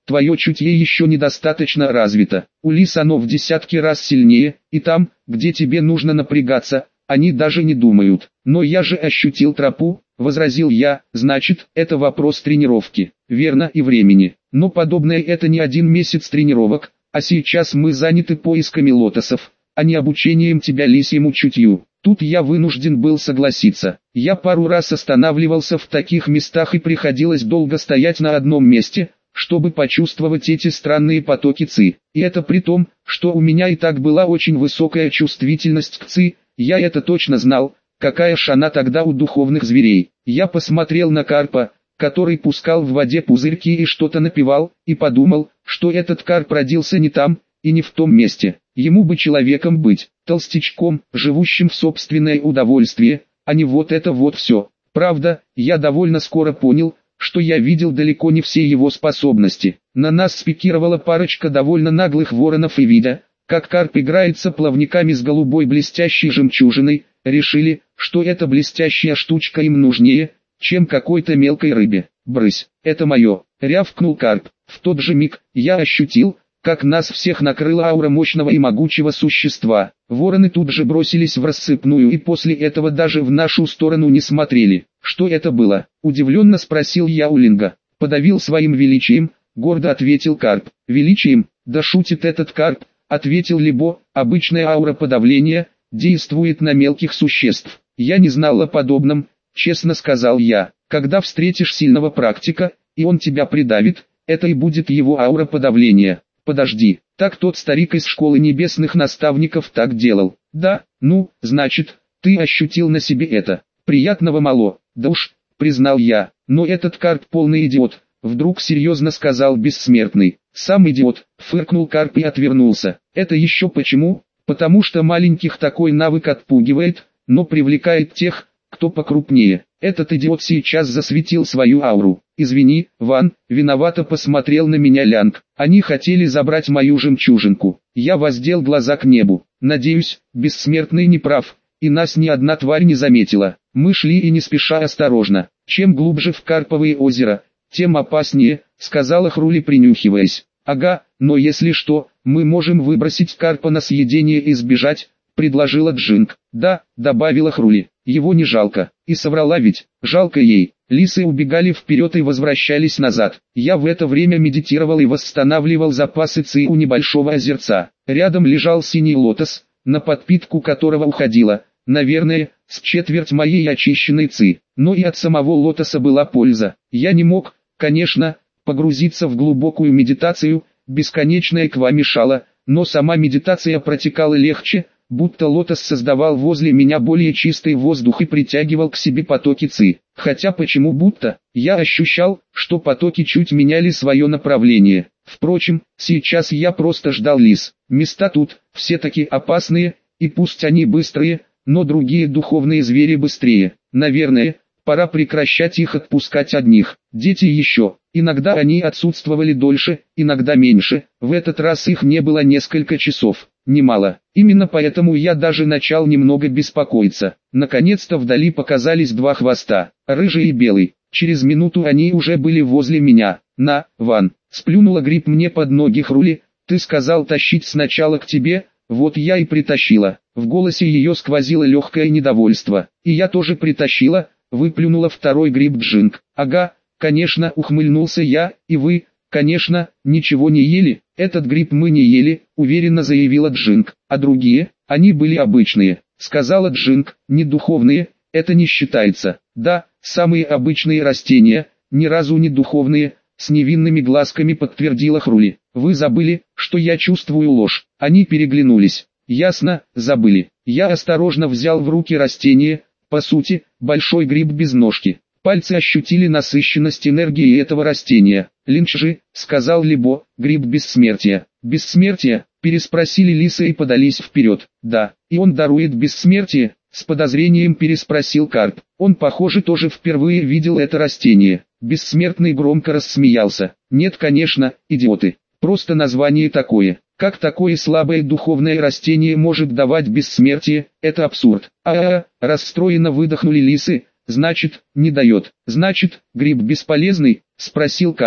твое чутье еще недостаточно развито. У лис оно в десятки раз сильнее, и там, где тебе нужно напрягаться, они даже не думают. Но я же ощутил тропу, возразил я, значит, это вопрос тренировки. Верно, и времени. Но подобное это не один месяц тренировок, а сейчас мы заняты поисками лотосов, а не обучением тебя лисьему чутью. Тут я вынужден был согласиться. Я пару раз останавливался в таких местах и приходилось долго стоять на одном месте, чтобы почувствовать эти странные потоки ци. И это при том, что у меня и так была очень высокая чувствительность к ци, я это точно знал, какая ж она тогда у духовных зверей. Я посмотрел на карпа, который пускал в воде пузырьки и что-то напевал, и подумал, что этот карп родился не там, и не в том месте. Ему бы человеком быть, толстячком, живущим в собственное удовольствие, а не вот это вот все. Правда, я довольно скоро понял, что я видел далеко не все его способности. На нас спикировала парочка довольно наглых воронов и, видя, как карп играется плавниками с голубой блестящей жемчужиной, решили, что эта блестящая штучка им нужнее, чем какой-то мелкой рыбе. «Брысь, это мое!» — рявкнул карп. В тот же миг я ощутил, как нас всех накрыла аура мощного и могучего существа. Вороны тут же бросились в рассыпную и после этого даже в нашу сторону не смотрели. «Что это было?» — удивленно спросил я у Линга. «Подавил своим величием», — гордо ответил карп. «Величием? Да шутит этот карп», — ответил Либо. «Обычная аура подавления действует на мелких существ. Я не знал о подобном», — честно сказал я. «Когда встретишь сильного практика, и он тебя придавит, это и будет его аура подавления». «Подожди, так тот старик из школы небесных наставников так делал?» «Да, ну, значит, ты ощутил на себе это. Приятного мало». «Да уж», — признал я, — «но этот карп полный идиот», — вдруг серьезно сказал бессмертный. «Сам идиот», — фыркнул карп и отвернулся. «Это еще почему?» «Потому что маленьких такой навык отпугивает, но привлекает тех, кто покрупнее. Этот идиот сейчас засветил свою ауру. Извини, Ван, виновато посмотрел на меня Лянг. Они хотели забрать мою жемчужинку». Я воздел глаза к небу. «Надеюсь, бессмертный не прав, и нас ни одна тварь не заметила». Мы шли и не спеша осторожно. «Чем глубже в Карповые озера, тем опаснее», — сказала Хрули, принюхиваясь. «Ага, но если что, мы можем выбросить карпа на съедение и сбежать», — предложила Джинг. «Да», — добавила Хрули, — «его не жалко». И соврала ведь, жалко ей. Лисы убегали вперед и возвращались назад. Я в это время медитировал и восстанавливал запасы ци у небольшого озерца. Рядом лежал синий лотос, на подпитку которого уходила, наверное, с четверть моей очищенной ци. Но и от самого лотоса была польза. Я не мог, конечно, погрузиться в глубокую медитацию, бесконечная ква мешала, но сама медитация протекала легче, будто лотос создавал возле меня более чистый воздух и притягивал к себе потоки ци. Хотя почему будто, я ощущал, что потоки чуть меняли свое направление. Впрочем, сейчас я просто ждал лис. Места тут, все таки опасные, и пусть они быстрые, но другие духовные звери быстрее. Наверное, пора прекращать их отпускать одних. Дети еще. Иногда они отсутствовали дольше, иногда меньше. В этот раз их не было несколько часов. Немало. Именно поэтому я даже начал немного беспокоиться. Наконец-то вдали показались два хвоста, рыжий и белый. Через минуту они уже были возле меня. «На, Ван!» — сплюнула гриб мне под ноги Хрули. «Ты сказал тащить сначала к тебе, вот я и притащила». В голосе ее сквозило легкое недовольство. «И я тоже притащила», — выплюнула второй гриб Джинг. «Ага, конечно», — ухмыльнулся я, — «и вы, конечно, ничего не ели». «Этот гриб мы не ели», — уверенно заявила Джинг. «А другие, они были обычные», — сказала Джинг. «Не духовные, это не считается». «Да, самые обычные растения, ни разу не духовные», — с невинными глазками подтвердила Хрули. «Вы забыли, что я чувствую ложь». Они переглянулись. «Ясно, забыли». Я осторожно взял в руки растение, по сути, большой гриб без ножки. Пальцы ощутили насыщенность энергии этого растения. «Линч же», — сказал Либо, — «гриб бессмертия». «Бессмертие?» — переспросили лисы и подались вперед. «Да, и он дарует бессмертие?» — с подозрением переспросил карп. Он, похоже, тоже впервые видел это растение. Бессмертный громко рассмеялся. «Нет, конечно, идиоты. Просто название такое. Как такое слабое духовное растение может давать бессмертие? Это абсурд». «А-а-а», — расстроенно выдохнули лисы. «Значит, не дает». «Значит, гриб бесполезный?» — спросил карп.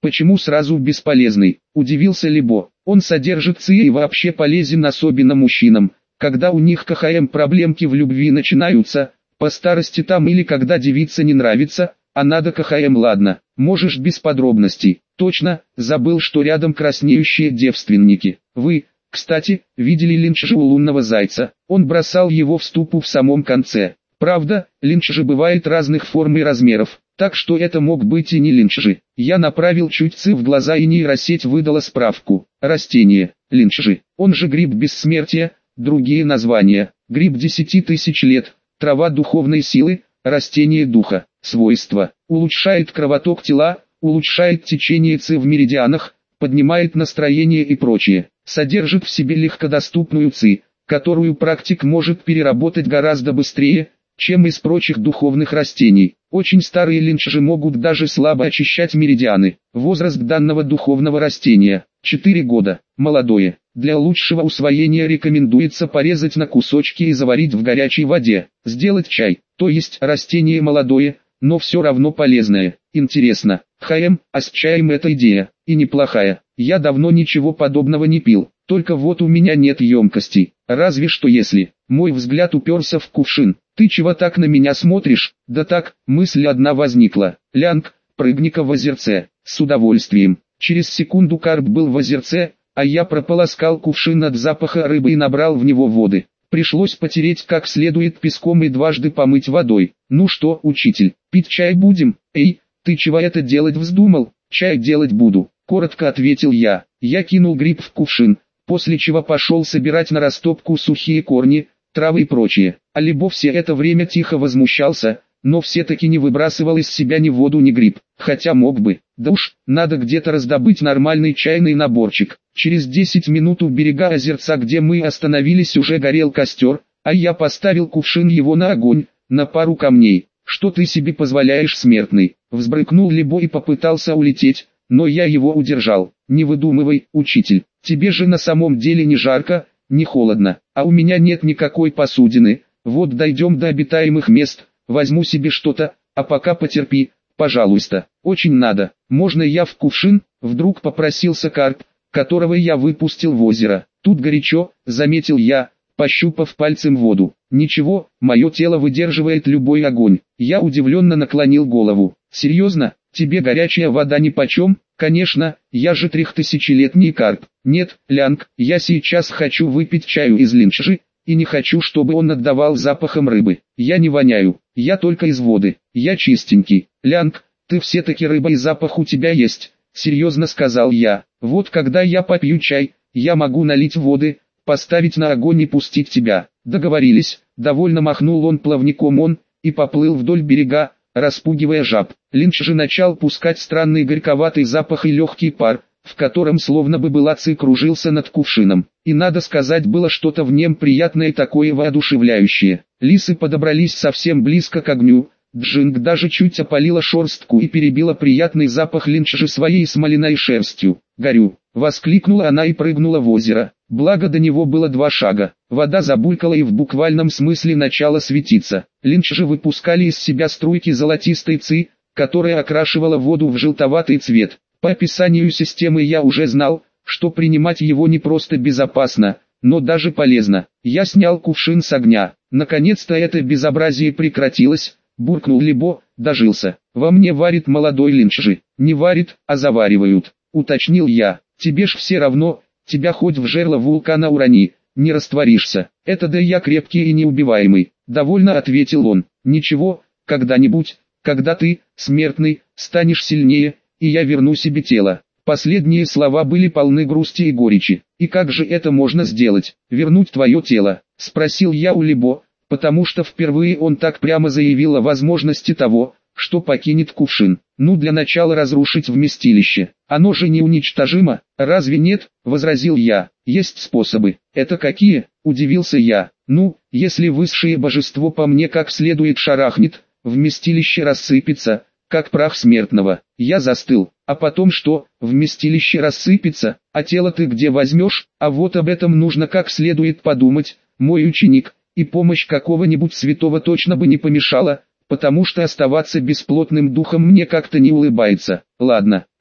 Почему сразу бесполезный? Удивился Либо. Он содержит ци и вообще полезен особенно мужчинам, когда у них КХМ проблемки в любви начинаются, по старости там или когда девица не нравится, а надо КХМ. Ладно, можешь без подробностей. Точно, забыл, что рядом краснеющие девственники. Вы, кстати, видели линчжи у лунного зайца? Он бросал его в ступу в самом конце. Правда, линчжи бывает разных форм и размеров, так что это мог быть и не линчжи. Я направил чуть ци в глаза, и нейросеть выдала справку. Растение, линчжи, он же гриб бессмертия, другие названия. Гриб десяти тысяч лет, трава духовной силы, растение духа. Свойства: улучшает кровоток тела, улучшает течение ци в меридианах, поднимает настроение и прочее. Содержит в себе легкодоступную ци, которую практик может переработать гораздо быстрее, чем из прочих духовных растений. Очень старые линчжи могут даже слабо очищать меридианы. Возраст данного духовного растения – четыре года. Молодое. Для лучшего усвоения рекомендуется порезать на кусочки и заварить в горячей воде. Сделать чай, то есть растение молодое, но все равно полезное. Интересно, ХМ, а с чаем эта идея, и неплохая. Я давно ничего подобного не пил, только вот у меня нет емкостей. Разве что если. Мой взгляд уперся в кувшин. Ты чего так на меня смотришь? Да так, мысль одна возникла. Лянг, прыгни-ка в озерце. С удовольствием. Через секунду карп был в озерце, а я прополоскал кувшин от запаха рыбы и набрал в него воды. Пришлось потереть как следует песком и дважды помыть водой. Ну что, учитель, пить чай будем? Эй, ты чего это делать вздумал? Чай делать буду, коротко ответил я. Я кинул гриб в кувшин, после чего пошел собирать на растопку сухие корни, травы и прочее. А Либо все это время тихо возмущался, но все-таки не выбрасывал из себя ни воду, ни гриб, хотя мог бы. Да уж, надо где-то раздобыть нормальный чайный наборчик. Через десять минут у берега озерца, где мы остановились, уже горел костер, а я поставил кувшин его на огонь, на пару камней. Что ты себе позволяешь, смертный? Взбрыкнул Либо и попытался улететь, но я его удержал. Не выдумывай, учитель, тебе же на самом деле не жарко, не холодно, а у меня нет никакой посудины. Вот дойдем до обитаемых мест, возьму себе что-то, а пока потерпи, пожалуйста. Очень надо. Можно я в кувшин? Вдруг попросился карп, которого я выпустил в озеро. Тут горячо, заметил я, пощупав пальцем воду. Ничего, мое тело выдерживает любой огонь. Я удивленно наклонил голову. Серьезно, тебе горячая вода нипочем? Конечно, я же трехтысячелетний карп. Нет, Лянг, я сейчас хочу выпить чаю из линчжи, и не хочу, чтобы он отдавал запахом рыбы. Я не воняю, я только из воды, я чистенький. Лянг, ты все-таки рыба и запах у тебя есть, серьезно сказал я. Вот когда я попью чай, я могу налить воды, поставить на огонь и пустить тебя. Договорились, довольно махнул он плавником он, и поплыл вдоль берега, распугивая жаб. Линчжи начал пускать странный горьковатый запах и легкий пар, в котором словно бы была ци, кружился над кувшином. И надо сказать, было что-то в нем приятное, такое воодушевляющее. Лисы подобрались совсем близко к огню, Джинг даже чуть опалила шерстку и перебила приятный запах линчжи своей смоляной шерстью. «Горю!» — воскликнула она и прыгнула в озеро. Благо до него было два шага. Вода забулькала и в буквальном смысле начала светиться. Линчжи выпускали из себя струйки золотистой ци, которая окрашивала воду в желтоватый цвет. По описанию системы я уже знал, что принимать его не просто безопасно, но даже полезно. Я снял кувшин с огня. Наконец-то это безобразие прекратилось, буркнул Либо, дожился. Во мне варит молодой линчжи. Не варит, а заваривают, уточнил я. Тебе ж все равно, тебя хоть в жерло вулкана урони, не растворишься. Это да я крепкий и неубиваемый, довольно ответил он. Ничего, когда-нибудь, когда ты, смертный, станешь сильнее, и я верну себе тело. Последние слова были полны грусти и горечи. И как же это можно сделать? Вернуть твое тело? Спросил я у Либо, потому что впервые он так прямо заявил о возможности того, что покинет кувшин. Ну, для начала разрушить вместилище. Оно же неуничтожимо, разве нет? Возразил я. Есть способы. Это какие? Удивился я. Ну, если высшее божество по мне как следует шарахнет, вместилище рассыпется, как прах смертного. Я застыл. А потом что? Вместилище рассыпется, а тело ты где возьмешь? А вот об этом нужно как следует подумать, мой ученик, и помощь какого-нибудь святого точно бы не помешала, потому что оставаться бесплотным духом мне как-то не улыбается. Ладно,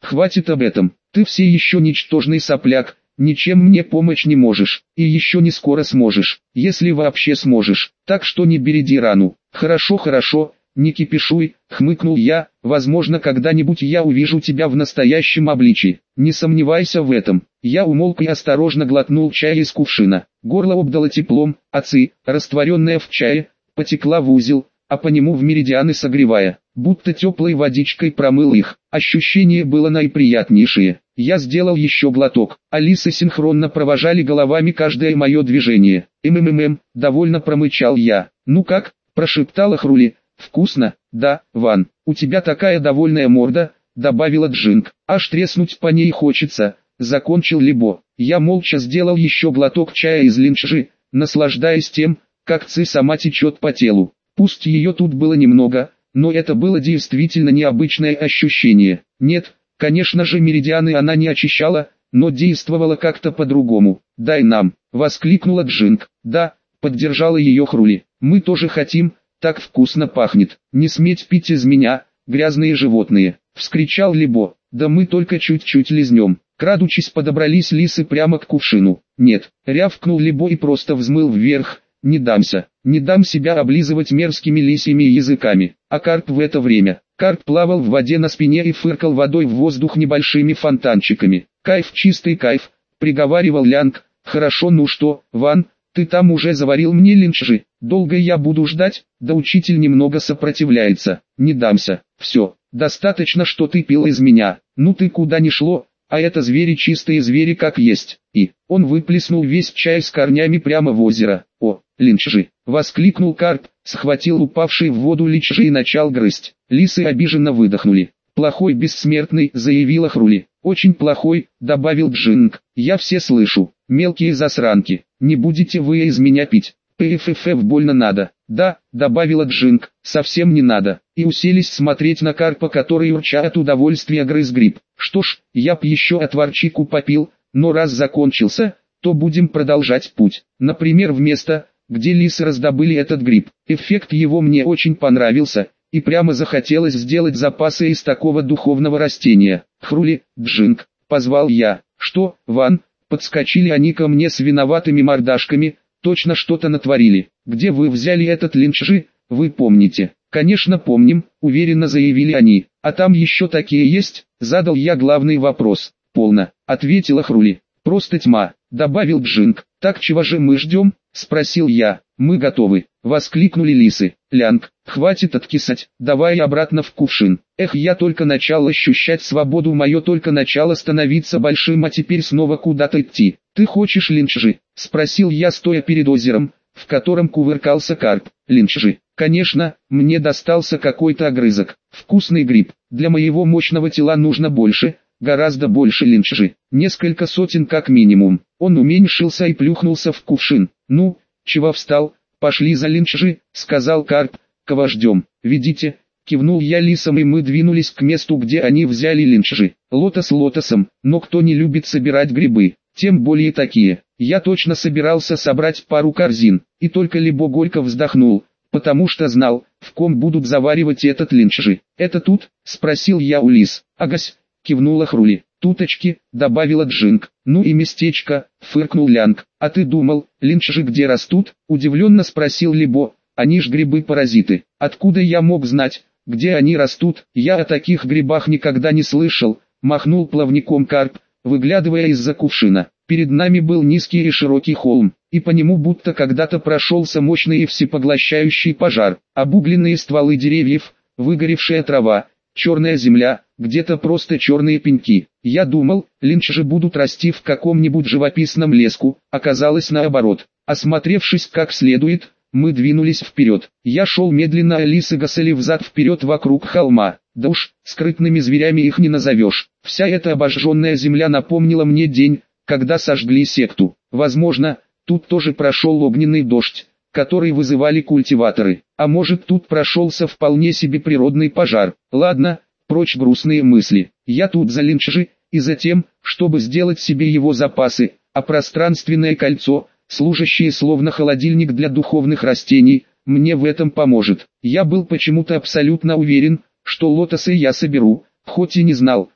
хватит об этом, ты все еще ничтожный сопляк, ничем мне помочь не можешь, и еще не скоро сможешь, если вообще сможешь, так что не береди рану. Хорошо, хорошо, не кипишуй, хмыкнул я, возможно когда-нибудь я увижу тебя в настоящем обличии, не сомневайся в этом. Я умолк и осторожно глотнул чай из кувшина, горло обдало теплом, а ци, растворенная в чае, потекла в узел, а по нему в меридианы согревая, будто теплой водичкой промыл их. Ощущение было наиприятнейшее. Я сделал еще глоток, а лисы синхронно провожали головами каждое мое движение. «Ммм, довольно промычал я. Ну как?» – прошептала Хрули. «Вкусно, да, Ван, у тебя такая довольная морда», – добавила Джинг. «Аж треснуть по ней хочется», – закончил Либо. Я молча сделал еще глоток чая из линчжи, наслаждаясь тем, как ци сама течет по телу. Пусть ее тут было немного, но это было действительно необычное ощущение. Нет, конечно же меридианы она не очищала, но действовала как-то по-другому. «Дай нам!» – воскликнула Джинг. «Да», – поддержала ее Хрули. «Мы тоже хотим, так вкусно пахнет. Не сметь пить из меня, грязные животные!» – вскричал Либо. «Да мы только чуть-чуть лизнем». Крадучись подобрались лисы прямо к кувшину. «Нет», – рявкнул Либо и просто взмыл вверх. «Не дамся, не дам себя облизывать мерзкими лисьими языками». А карп в это время. Карп плавал в воде на спине и фыркал водой в воздух небольшими фонтанчиками. «Кайф, чистый кайф», — приговаривал Лянг. «Хорошо, ну что, Ван, ты там уже заварил мне линчжи, долго я буду ждать?» Да учитель немного сопротивляется. «Не дамся, все, достаточно, что ты пил из меня, ну ты куда ни шло, а это звери, чистые звери как есть». И он выплеснул весь чай с корнями прямо в озеро. «О, линчжи!» — воскликнул карп, схватил упавший в воду линчжи и начал грызть. Лисы обиженно выдохнули. «Плохой бессмертный», — заявила Хрули. «Очень плохой», — добавил Джинг. «Я все слышу. Мелкие засранки, не будете вы из меня пить». «Пффф, больно надо». «Да», — добавила Джинг, — «совсем не надо». И уселись смотреть на карпа, который урча от удовольствия грыз гриб. «Что ж, я б еще отварчику попил, но раз закончился, то будем продолжать путь. Например, в место, где лисы раздобыли этот гриб. Эффект его мне очень понравился, и прямо захотелось сделать запасы из такого духовного растения». «Хрули, Джинг», — позвал я. «Что, Ван?» — подскочили они ко мне с виноватыми мордашками. «Точно что-то натворили. Где вы взяли этот линчжи, вы помните?» «Конечно помним», — уверенно заявили они. «А там еще такие есть?» — задал я главный вопрос. «Полно», — ответила Хрули. «Просто тьма», — добавил Джинг. «Так чего же мы ждем?» — спросил я. «Мы готовы», — воскликнули лисы. «Лянг, хватит откисать, давай обратно в кувшин». Эх, я только начал ощущать свободу, мое только начало становиться большим, а теперь снова куда-то идти. «Ты хочешь линчжи?» — спросил я, стоя перед озером, в котором кувыркался карп. «Линчжи? Конечно, мне достался какой-то огрызок. Вкусный гриб. Для моего мощного тела нужно больше, гораздо больше линчжи. Несколько сотен как минимум». Он уменьшился и плюхнулся в кувшин. «Ну, чего встал? Пошли за линчжи», — сказал карп. «Кого ждем? Ведите». Кивнул я лисам, и мы двинулись к месту, где они взяли линчжи. Лотос лотосом, но кто не любит собирать грибы? Тем более такие. Я точно собирался собрать пару корзин, и только Либо горько вздохнул, потому что знал, в ком будут заваривать этот линчжи. «Это тут?» — спросил я у лис. «Агась», — кивнула Хрули. «Туточки», — добавила Джинг. «Ну и местечко», — фыркнул Лянг. «А ты думал, линчжи где растут?» — удивленно спросил Либо. «Они ж грибы-паразиты. Откуда я мог знать, где они растут? Я о таких грибах никогда не слышал», — махнул плавником карп, выглядывая из-за кувшина. Перед нами был низкий и широкий холм, и по нему будто когда-то прошелся мощный и всепоглощающий пожар. Обугленные стволы деревьев, выгоревшая трава, черная земля, где-то просто черные пеньки. Я думал, линчжи будут расти в каком-нибудь живописном леску, оказалось наоборот. Осмотревшись как следует, мы двинулись вперед. Я шел медленно, а лисы гасали взад-вперед вокруг холма. Да уж, скрытными зверями их не назовешь. Вся эта обожженная земля напомнила мне день, когда сожгли секту. Возможно, тут тоже прошел огненный дождь, который вызывали культиваторы. А может, тут прошелся вполне себе природный пожар. Ладно, прочь грустные мысли. Я тут за линчжи, и за тем, чтобы сделать себе его запасы, а пространственное кольцо, служащее словно холодильник для духовных растений, мне в этом поможет. Я был почему-то абсолютно уверен, что лотосы я соберу, хоть и не знал,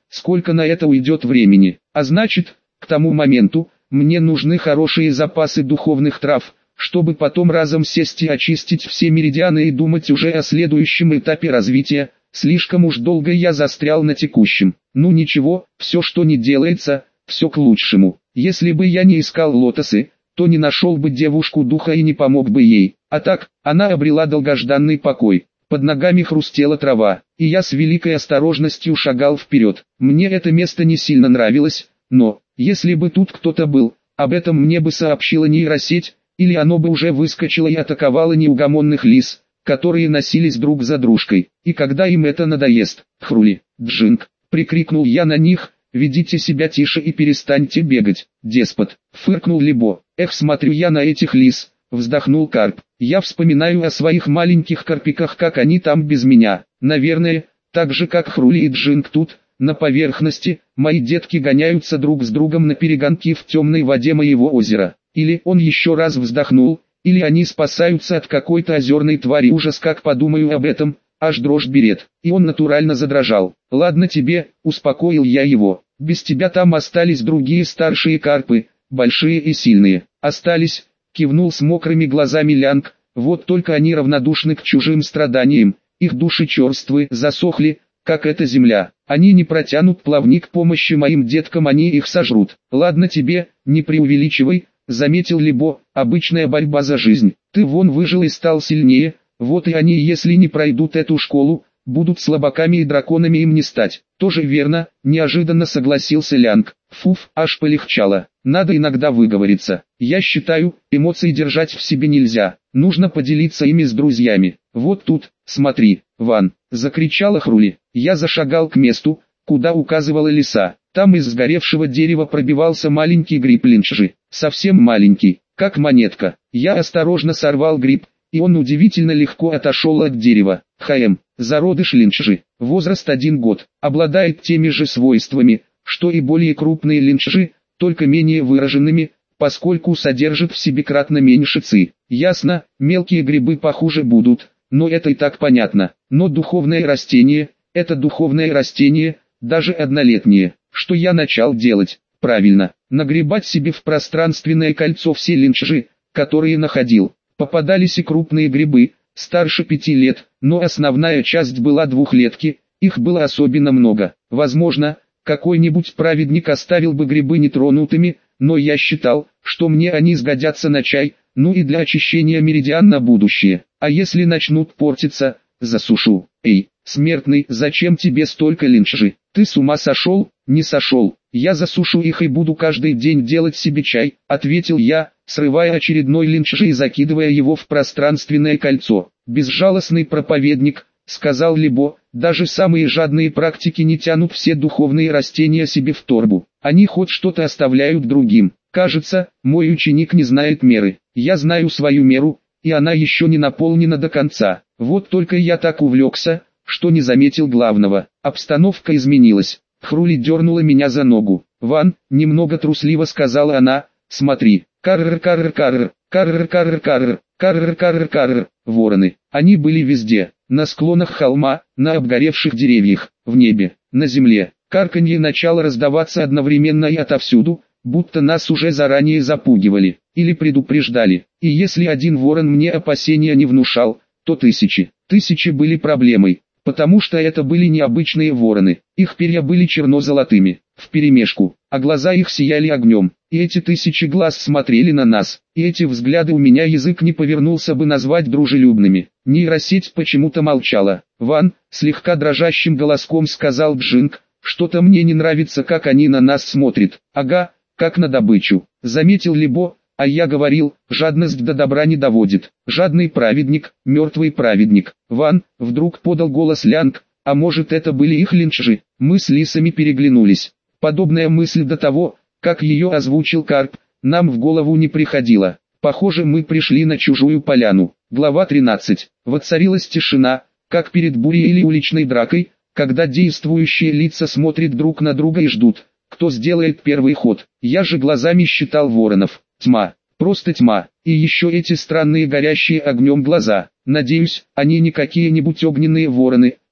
сколько на это уйдет времени. А значит, к тому моменту, мне нужны хорошие запасы духовных трав, чтобы потом разом сесть и очистить все меридианы и думать уже о следующем этапе развития. Слишком уж долго я застрял на текущем. Ну ничего, все что не делается, все к лучшему. Если бы я не искал лотосы, то не нашел бы девушку духа и не помог бы ей. А так, она обрела долгожданный покой. Под ногами хрустела трава, и я с великой осторожностью шагал вперед. Мне это место не сильно нравилось, но, если бы тут кто-то был, об этом мне бы сообщила нейросеть, или оно бы уже выскочило и атаковало неугомонных лис, которые носились друг за дружкой. И когда им это надоест, Хрули, Джинг, прикрикнул я на них, ведите себя тише и перестаньте бегать, деспот, фыркнул Либо. Эх, смотрю я на этих лис, вздохнул Карп. Я вспоминаю о своих маленьких карпиках, как они там без меня. Наверное, так же как Хрули и Джинг тут, на поверхности, мои детки гоняются друг с другом на перегонки в темной воде моего озера. Или он еще раз вздохнул, или они спасаются от какой-то озерной твари. Ужас, как подумаю об этом, аж дрожь берет. И он натурально задрожал. Ладно тебе, успокоил я его. Без тебя там остались другие старшие карпы, большие и сильные. Остались, кивнул с мокрыми глазами Лянг. Вот только они равнодушны к чужим страданиям. Их души черствы, засохли, как эта земля. Они не протянут плавник помощи моим деткам, они их сожрут. Ладно тебе, не преувеличивай, заметил Либо, обычная борьба за жизнь. Ты вон выжил и стал сильнее, вот и они, если не пройдут эту школу, будут слабаками и драконами им не стать. Тоже верно, неожиданно согласился Лянг. Фуф, аж полегчало. Надо иногда выговориться. Я считаю, эмоции держать в себе нельзя. Нужно поделиться ими с друзьями. Вот тут, смотри, Ван, закричала Хрули. Я зашагал к месту, куда указывала лиса. Там из сгоревшего дерева пробивался маленький гриб линчжи. Совсем маленький, как монетка. Я осторожно сорвал гриб, и он удивительно легко отошел от дерева. ХМ, зародыш линчжи, возраст один год, обладает теми же свойствами, что и более крупные линчжи, только менее выраженными, поскольку содержит в себе кратно меньше ци. Ясно, мелкие грибы похуже будут, но это и так понятно. Но духовное растение, это духовное растение, даже однолетнее. Что я начал делать? Правильно, нагребать себе в пространственное кольцо все линчжи, которые находил. Попадались и крупные грибы, старше пяти лет, но основная часть была двухлетки, их было особенно много. Возможно, какой-нибудь праведник оставил бы грибы нетронутыми, но я считал, что мне они сгодятся на чай, ну и для очищения меридиан на будущее. А если начнут портиться, засушу. Эй, смертный, зачем тебе столько линчжи? Ты с ума сошел? Не сошел. Я засушу их и буду каждый день делать себе чай, ответил я, срывая очередной линчжи и закидывая его в пространственное кольцо. Безжалостный проповедник, сказал Либо, даже самые жадные практики не тянут все духовные растения себе в торбу. Они хоть что-то оставляют другим. Кажется, мой ученик не знает меры. Я знаю свою меру, и она еще не наполнена до конца. Вот только я так увлекся, что не заметил главного. Обстановка изменилась. Хрули дернула меня за ногу. «Ван», немного трусливо сказала она, «смотри, карр-карр-карр, карр-карр-карр, карр-карр-карр». Вороны, они были везде, на склонах холма, на обгоревших деревьях, в небе, на земле. Карканье начало раздаваться одновременно и отовсюду, будто нас уже заранее запугивали, или предупреждали. И если один ворон мне опасения не внушал, то тысячи, тысячи были проблемой. Потому что это были необычные вороны, их перья были черно-золотыми, вперемешку, а глаза их сияли огнем, и эти тысячи глаз смотрели на нас, и эти взгляды у меня язык не повернулся бы назвать дружелюбными. Нейросеть почему-то молчала. «Ван», слегка дрожащим голоском сказал Джинг, «что-то мне не нравится, как они на нас смотрят». «Ага, как на добычу», заметил Либо. А я говорил, жадность до добра не доводит. Жадный праведник, мертвый праведник. Ван, вдруг подал голос Лянг, а может это были их линчжи? Мы с лисами переглянулись. Подобная мысль до того, как ее озвучил Карп, нам в голову не приходила. Похоже, мы пришли на чужую поляну. Глава тринадцать. Воцарилась тишина, как перед бурей или уличной дракой, когда действующие лица смотрят друг на друга и ждут, кто сделает первый ход. Я же глазами считал воронов. Тьма, просто тьма, и еще эти странные горящие огнем глаза. Надеюсь, они не какие-нибудь огненные вороны,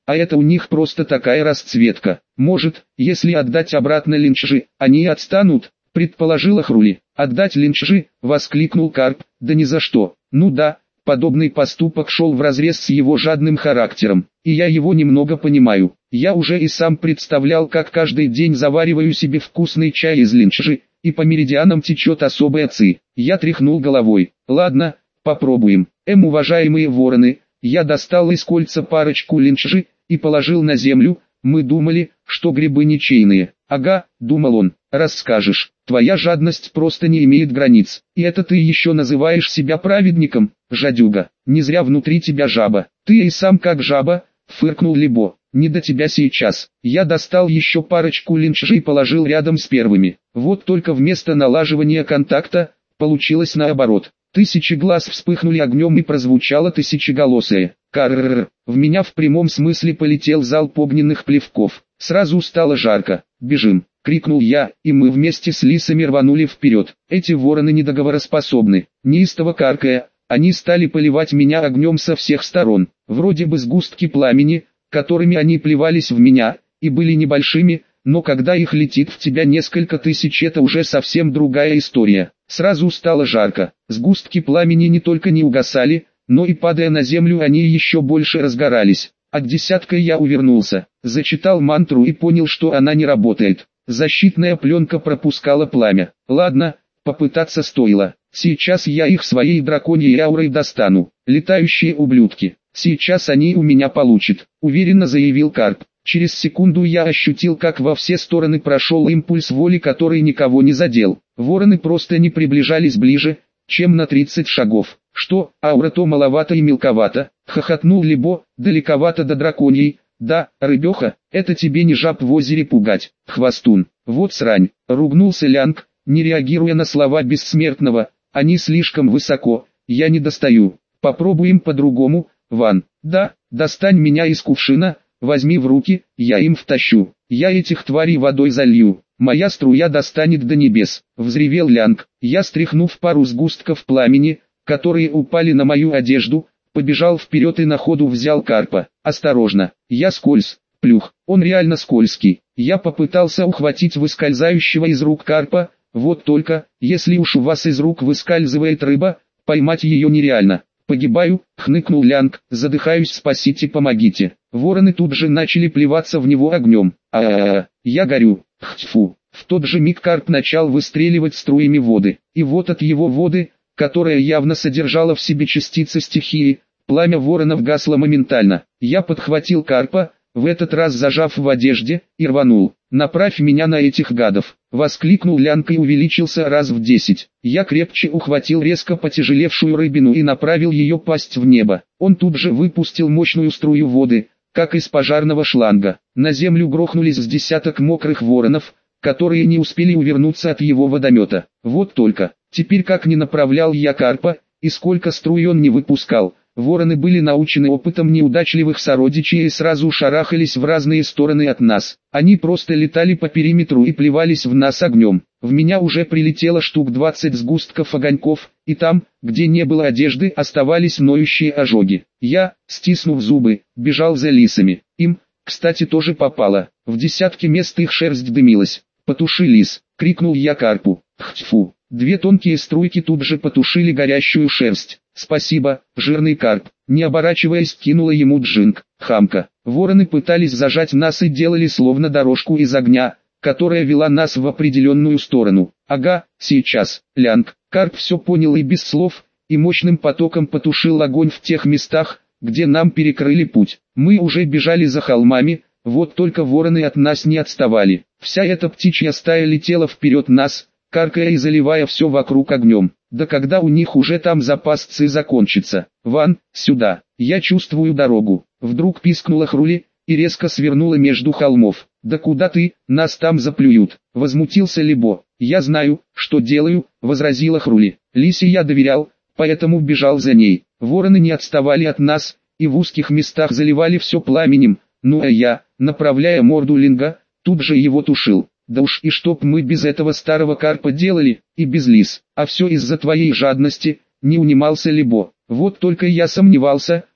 А это у них просто такая расцветка. Может, если отдать обратно линчжи, они и отстанут, предположила Хрули. Отдать линчжи, воскликнул Карп, да ни за что. Ну да, подобный поступок шел вразрез с его жадным характером, и я его немного понимаю. Я уже и сам представлял, как каждый день завариваю себе вкусный чай из линчжи, и по меридианам течет особая ци. Я тряхнул головой. Ладно, попробуем. Эм, уважаемые вороны, я достал из кольца парочку линчжи и положил на землю. Мы думали, что грибы ничейные. Ага, думал он, расскажешь. Твоя жадность просто не имеет границ. И это ты еще называешь себя праведником, жадюга. Не зря внутри тебя жаба. Ты и сам как жаба, фыркнул Либо. Не до тебя сейчас. Я достал еще парочку линчжи и положил рядом с первыми. Вот только вместо налаживания контакта, получилось наоборот. Тысячи глаз вспыхнули огнем и прозвучало тысячеголосое «Каррррр». В меня в прямом смысле полетел залп огненных плевков. Сразу стало жарко. «Бежим!» — крикнул я, и мы вместе с лисами рванули вперед. Эти вороны недоговороспособны. Неистово каркая, они стали поливать меня огнем со всех сторон. Вроде бы сгустки пламени, которыми они плевались в меня, и были небольшими, но когда их летит в тебя несколько тысяч, это уже совсем другая история. Сразу стало жарко. Сгустки пламени не только не угасали, но и падая на землю они еще больше разгорались. От десятка я увернулся, зачитал мантру и понял, что она не работает. Защитная пленка пропускала пламя. Ладно, попытаться стоило. Сейчас я их своей драконьей аурой достану. Летающие ублюдки. Сейчас они у меня получат, уверенно заявил Карп. Через секунду я ощутил, как во все стороны прошел импульс воли, который никого не задел. Вороны просто не приближались ближе, чем на тридцать шагов. Что, аура-то маловато и мелковато, хохотнул Либо, далековато до драконьей. Да, рыбеха, это тебе не жаб в озере пугать, хвостун. Вот срань, ругнулся Лянг, не реагируя на слова бессмертного. Они слишком высоко, я не достаю. Попробуем по-другому, Ван. Да, достань меня из кувшина. Возьми в руки, я им втащу. Я этих тварей водой залью. Моя струя достанет до небес. Взревел Лянг. Я, стряхнув пару сгустков пламени, которые упали на мою одежду, побежал вперед и на ходу взял Карпа. Осторожно, я скольз. Плюх, он реально скользкий. Я попытался ухватить выскользающего из рук Карпа. Вот только, если уж у вас из рук выскальзывает рыба, поймать ее нереально. «Погибаю», — хныкнул Лянг, — «задыхаюсь, спасите, помогите». Вороны тут же начали плеваться в него огнем. А-а-а, я горю, хтьфу. В тот же миг Карп начал выстреливать струями воды. И вот от его воды, которая явно содержала в себе частицы стихии, пламя воронов гасло моментально. Я подхватил Карпа, в этот раз зажав в одежде, и рванул. «Направь меня на этих гадов!» — воскликнул Лянг и увеличился раз в десять. Я крепче ухватил резко потяжелевшую рыбину и направил ее пасть в небо. Он тут же выпустил мощную струю воды, как из пожарного шланга. На землю грохнулись с десяток мокрых воронов, которые не успели увернуться от его водомета. Вот только, теперь как ни направлял я Карпа, и сколько струй он не выпускал, вороны были научены опытом неудачливых сородичей и сразу шарахались в разные стороны от нас. Они просто летали по периметру и плевались в нас огнем. В меня уже прилетело штук двадцать сгустков огоньков, и там, где не было одежды, оставались ноющие ожоги. Я, стиснув зубы, бежал за лисами. Им, кстати, тоже попало. В десятке мест их шерсть дымилась. «Потуши лис!» — крикнул я Карпу. Хтьфу! Две тонкие струйки тут же потушили горящую шерсть. «Спасибо, жирный Карп!» Не оборачиваясь, кинула ему Джинг. Хамка. Вороны пытались зажать нас и делали словно дорожку из огня, которая вела нас в определенную сторону. Ага, сейчас. Лянг. Карп все понял и без слов, и мощным потоком потушил огонь в тех местах, где нам перекрыли путь. Мы уже бежали за холмами, вот только вороны от нас не отставали. Вся эта птичья стая летела вперед нас, каркая и заливая все вокруг огнем. Да когда у них уже там запас ци закончится? Ван, сюда, я чувствую дорогу. Вдруг пискнула Хрули и резко свернула между холмов. Да куда ты, нас там заплюют, возмутился Либо. Я знаю, что делаю, возразила Хрули. Лисе я доверял, поэтому бежал за ней. Вороны не отставали от нас, и в узких местах заливали все пламенем, ну а я, направляя морду Линга, тут же его тушил. Да уж и чтоб мы без этого старого Карпа делали, и без лис, а все из-за твоей жадности, не унимался Либо. Вот только я сомневался,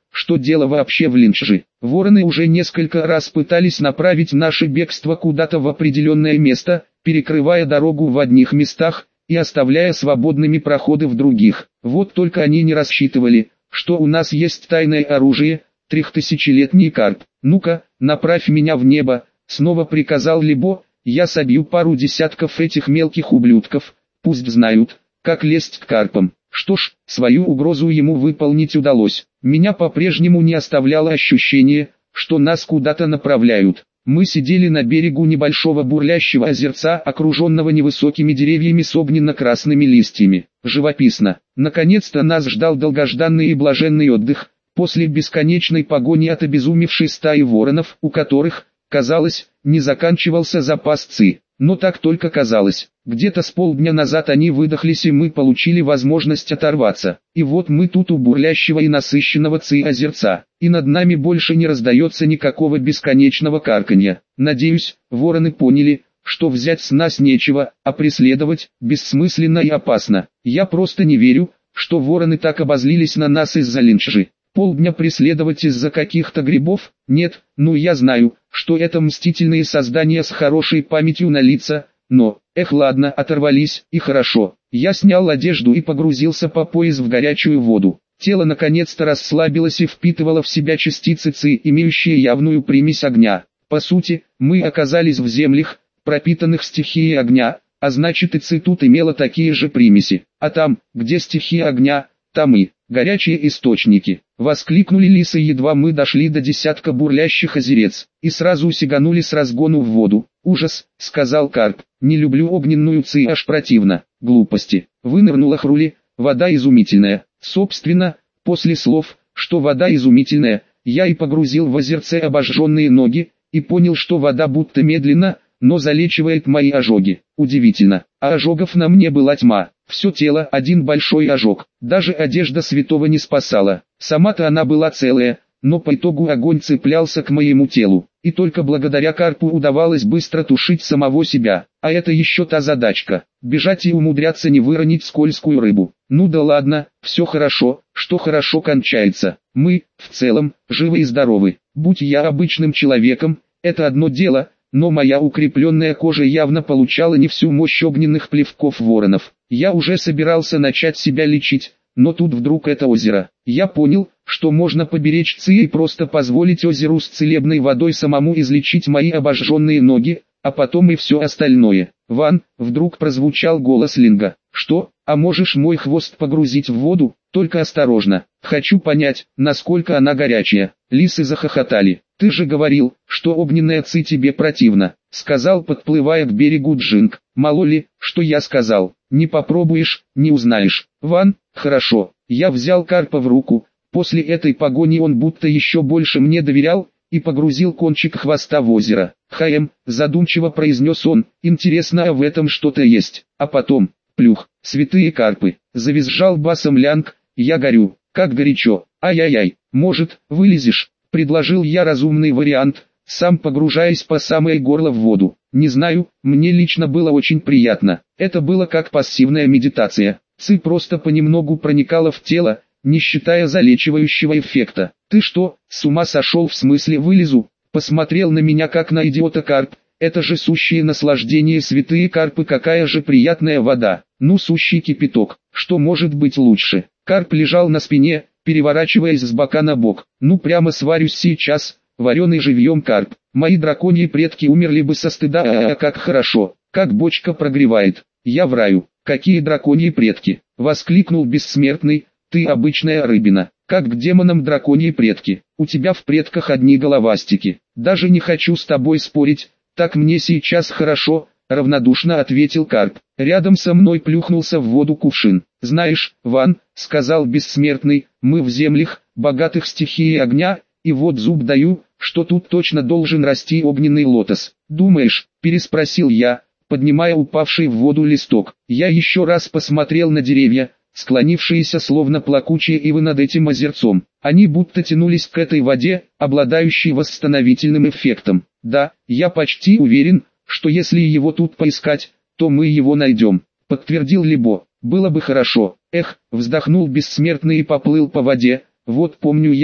что дело вообще в Линчжи. Вороны уже несколько раз пытались направить наше бегство куда-то в определенное место, перекрывая дорогу в одних местах и оставляя свободными проходы в других. Вот только они не рассчитывали, что у нас есть тайное оружие, трехтысячелетний карп. «Ну-ка, направь меня в небо», — снова приказал Либо, — «я собью пару десятков этих мелких ублюдков, пусть знают, как лезть к карпам». Что ж, свою угрозу ему выполнить удалось. Меня по-прежнему не оставляло ощущение, что нас куда-то направляют. Мы сидели на берегу небольшого бурлящего озерца, окруженного невысокими деревьями с огненно-красными листьями. Живописно. Наконец-то нас ждал долгожданный и блаженный отдых, после бесконечной погони от обезумевшей стаи воронов, у которых, казалось, не заканчивался запас ци. Но так только казалось. Где-то с полдня назад они выдохлись, и мы получили возможность оторваться. И вот мы тут у бурлящего и насыщенного ци озерца. И над нами больше не раздается никакого бесконечного карканья. Надеюсь, вороны поняли, что взять с нас нечего, а преследовать бессмысленно и опасно. Я просто не верю, что вороны так обозлились на нас из-за Линчжи. Полдня преследовать из-за каких-то грибов? Нет, ну я знаю, что это мстительные создания с хорошей памятью на лица, но, эх ладно, оторвались, и хорошо. Я снял одежду и погрузился по пояс в горячую воду. Тело наконец-то расслабилось и впитывало в себя частицы ци, имеющие явную примесь огня. По сути, мы оказались в землях, пропитанных стихией огня, а значит и ци тут имела такие же примеси. А там, где стихия огня, там и горячие источники. Воскликнули лисы, едва мы дошли до десятка бурлящих озерец, и сразу сиганули с разгону в воду. «Ужас», — сказал карп, — «не люблю огненную ци, аж противно». «Глупости». Вынырнула Хрули, «вода изумительная». Собственно, после слов, что вода изумительная, я и погрузил в озерце обожженные ноги, и понял, что вода будто медленно, но залечивает мои ожоги. Удивительно, а ожогов на мне была тьма. Все тело один большой ожог, даже одежда святого не спасала. Сама-то она была целая, но по итогу огонь цеплялся к моему телу, и только благодаря карпу удавалось быстро тушить самого себя. А это еще та задачка, бежать и умудряться не выронить скользкую рыбу. Ну да ладно, все хорошо, что хорошо кончается. Мы, в целом, живы и здоровы. Будь я обычным человеком, это одно дело, но моя укрепленная кожа явно получала не всю мощь огненных плевков воронов. Я уже собирался начать себя лечить, но тут вдруг это озеро. Я понял, что можно поберечь ци и просто позволить озеру с целебной водой самому излечить мои обожженные ноги, а потом и все остальное. «Ван», вдруг прозвучал голос Линга. «Что, а можешь мой хвост погрузить в воду? Только осторожно, хочу понять, насколько она горячая». Лисы захохотали. «Ты же говорил, что огненная ци тебе противно», — сказал, подплывая к берегу Джинг. «Мало ли, что я сказал, не попробуешь, не узнаешь». «Ван, хорошо». Я взял карпа в руку, после этой погони он будто еще больше мне доверял, и погрузил кончик хвоста в озеро. «Хаем», задумчиво произнес он, «интересно, а в этом что-то есть». А потом, плюх, святые карпы, завизжал басом Лянг, «я горю, как горячо, ай-яй-яй, может, вылезешь?» Предложил я разумный вариант, сам погружаясь по самое горло в воду. Не знаю, мне лично было очень приятно. Это было как пассивная медитация. Ци просто понемногу проникала в тело, не считая залечивающего эффекта. «Ты что, с ума сошел, в смысле вылезу?» Посмотрел на меня как на идиота карп. «Это же сущее наслаждение, святые карпы, какая же приятная вода. Ну, сущий кипяток, что может быть лучше?» Карп лежал на спине, переворачиваясь с бока на бок. «Ну прямо сварюсь сейчас, вареный живьем карп. Мои драконьи предки умерли бы со стыда, а, -а, -а как хорошо, как бочка прогревает. Я в раю». «Какие драконьи предки?» — воскликнул бессмертный, «ты обычная рыбина. Как к демонам драконьи предки, у тебя в предках одни головастики. Даже не хочу с тобой спорить, так мне сейчас хорошо», — равнодушно ответил карп. Рядом со мной плюхнулся в воду кувшин. «Знаешь, Ван», — сказал бессмертный, — «мы в землях, богатых стихией огня, и вот зуб даю, что тут точно должен расти огненный лотос». «Думаешь?» — переспросил я, поднимая упавший в воду листок. Я еще раз посмотрел на деревья, склонившиеся словно плакучие ивы над этим озерцом. Они будто тянулись к этой воде, обладающей восстановительным эффектом. «Да, я почти уверен, что если его тут поискать, то мы его найдем», — подтвердил Либо. «Было бы хорошо». «Эх», — вздохнул бессмертный и поплыл по воде. «Вот помню я,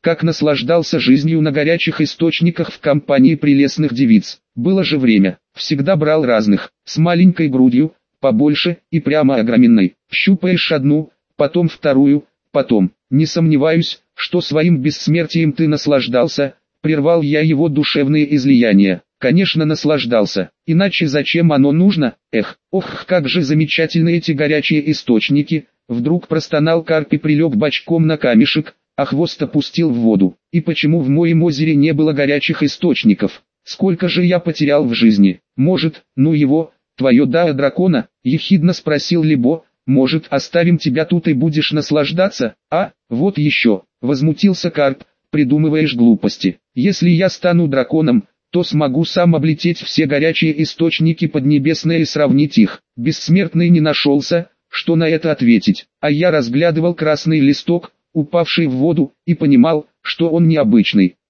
как наслаждался жизнью на горячих источниках в компании прелестных девиц. Было же время, всегда брал разных, с маленькой грудью, побольше и прямо огроменной. Щупаешь одну, потом вторую, потом. Не сомневаюсь, что своим бессмертием ты наслаждался, прервал я его душевные излияния. Конечно, наслаждался, иначе зачем оно нужно? Эх, ох, как же замечательны эти горячие источники. Вдруг простонал Карп и прилег бочком на камешек, а хвост опустил в воду. И почему в моем озере не было горячих источников? Сколько же я потерял в жизни? Может, ну его, твое да дракона? Ехидно спросил Лебо. Может, оставим тебя тут и будешь наслаждаться? А, вот еще, возмутился Карп, придумываешь глупости. Если я стану драконом, то смогу сам облететь все горячие источники Поднебесной и сравнить их. Бессмертный не нашелся, что на это ответить, а я разглядывал красный листок, упавший в воду, и понимал, что он необычный.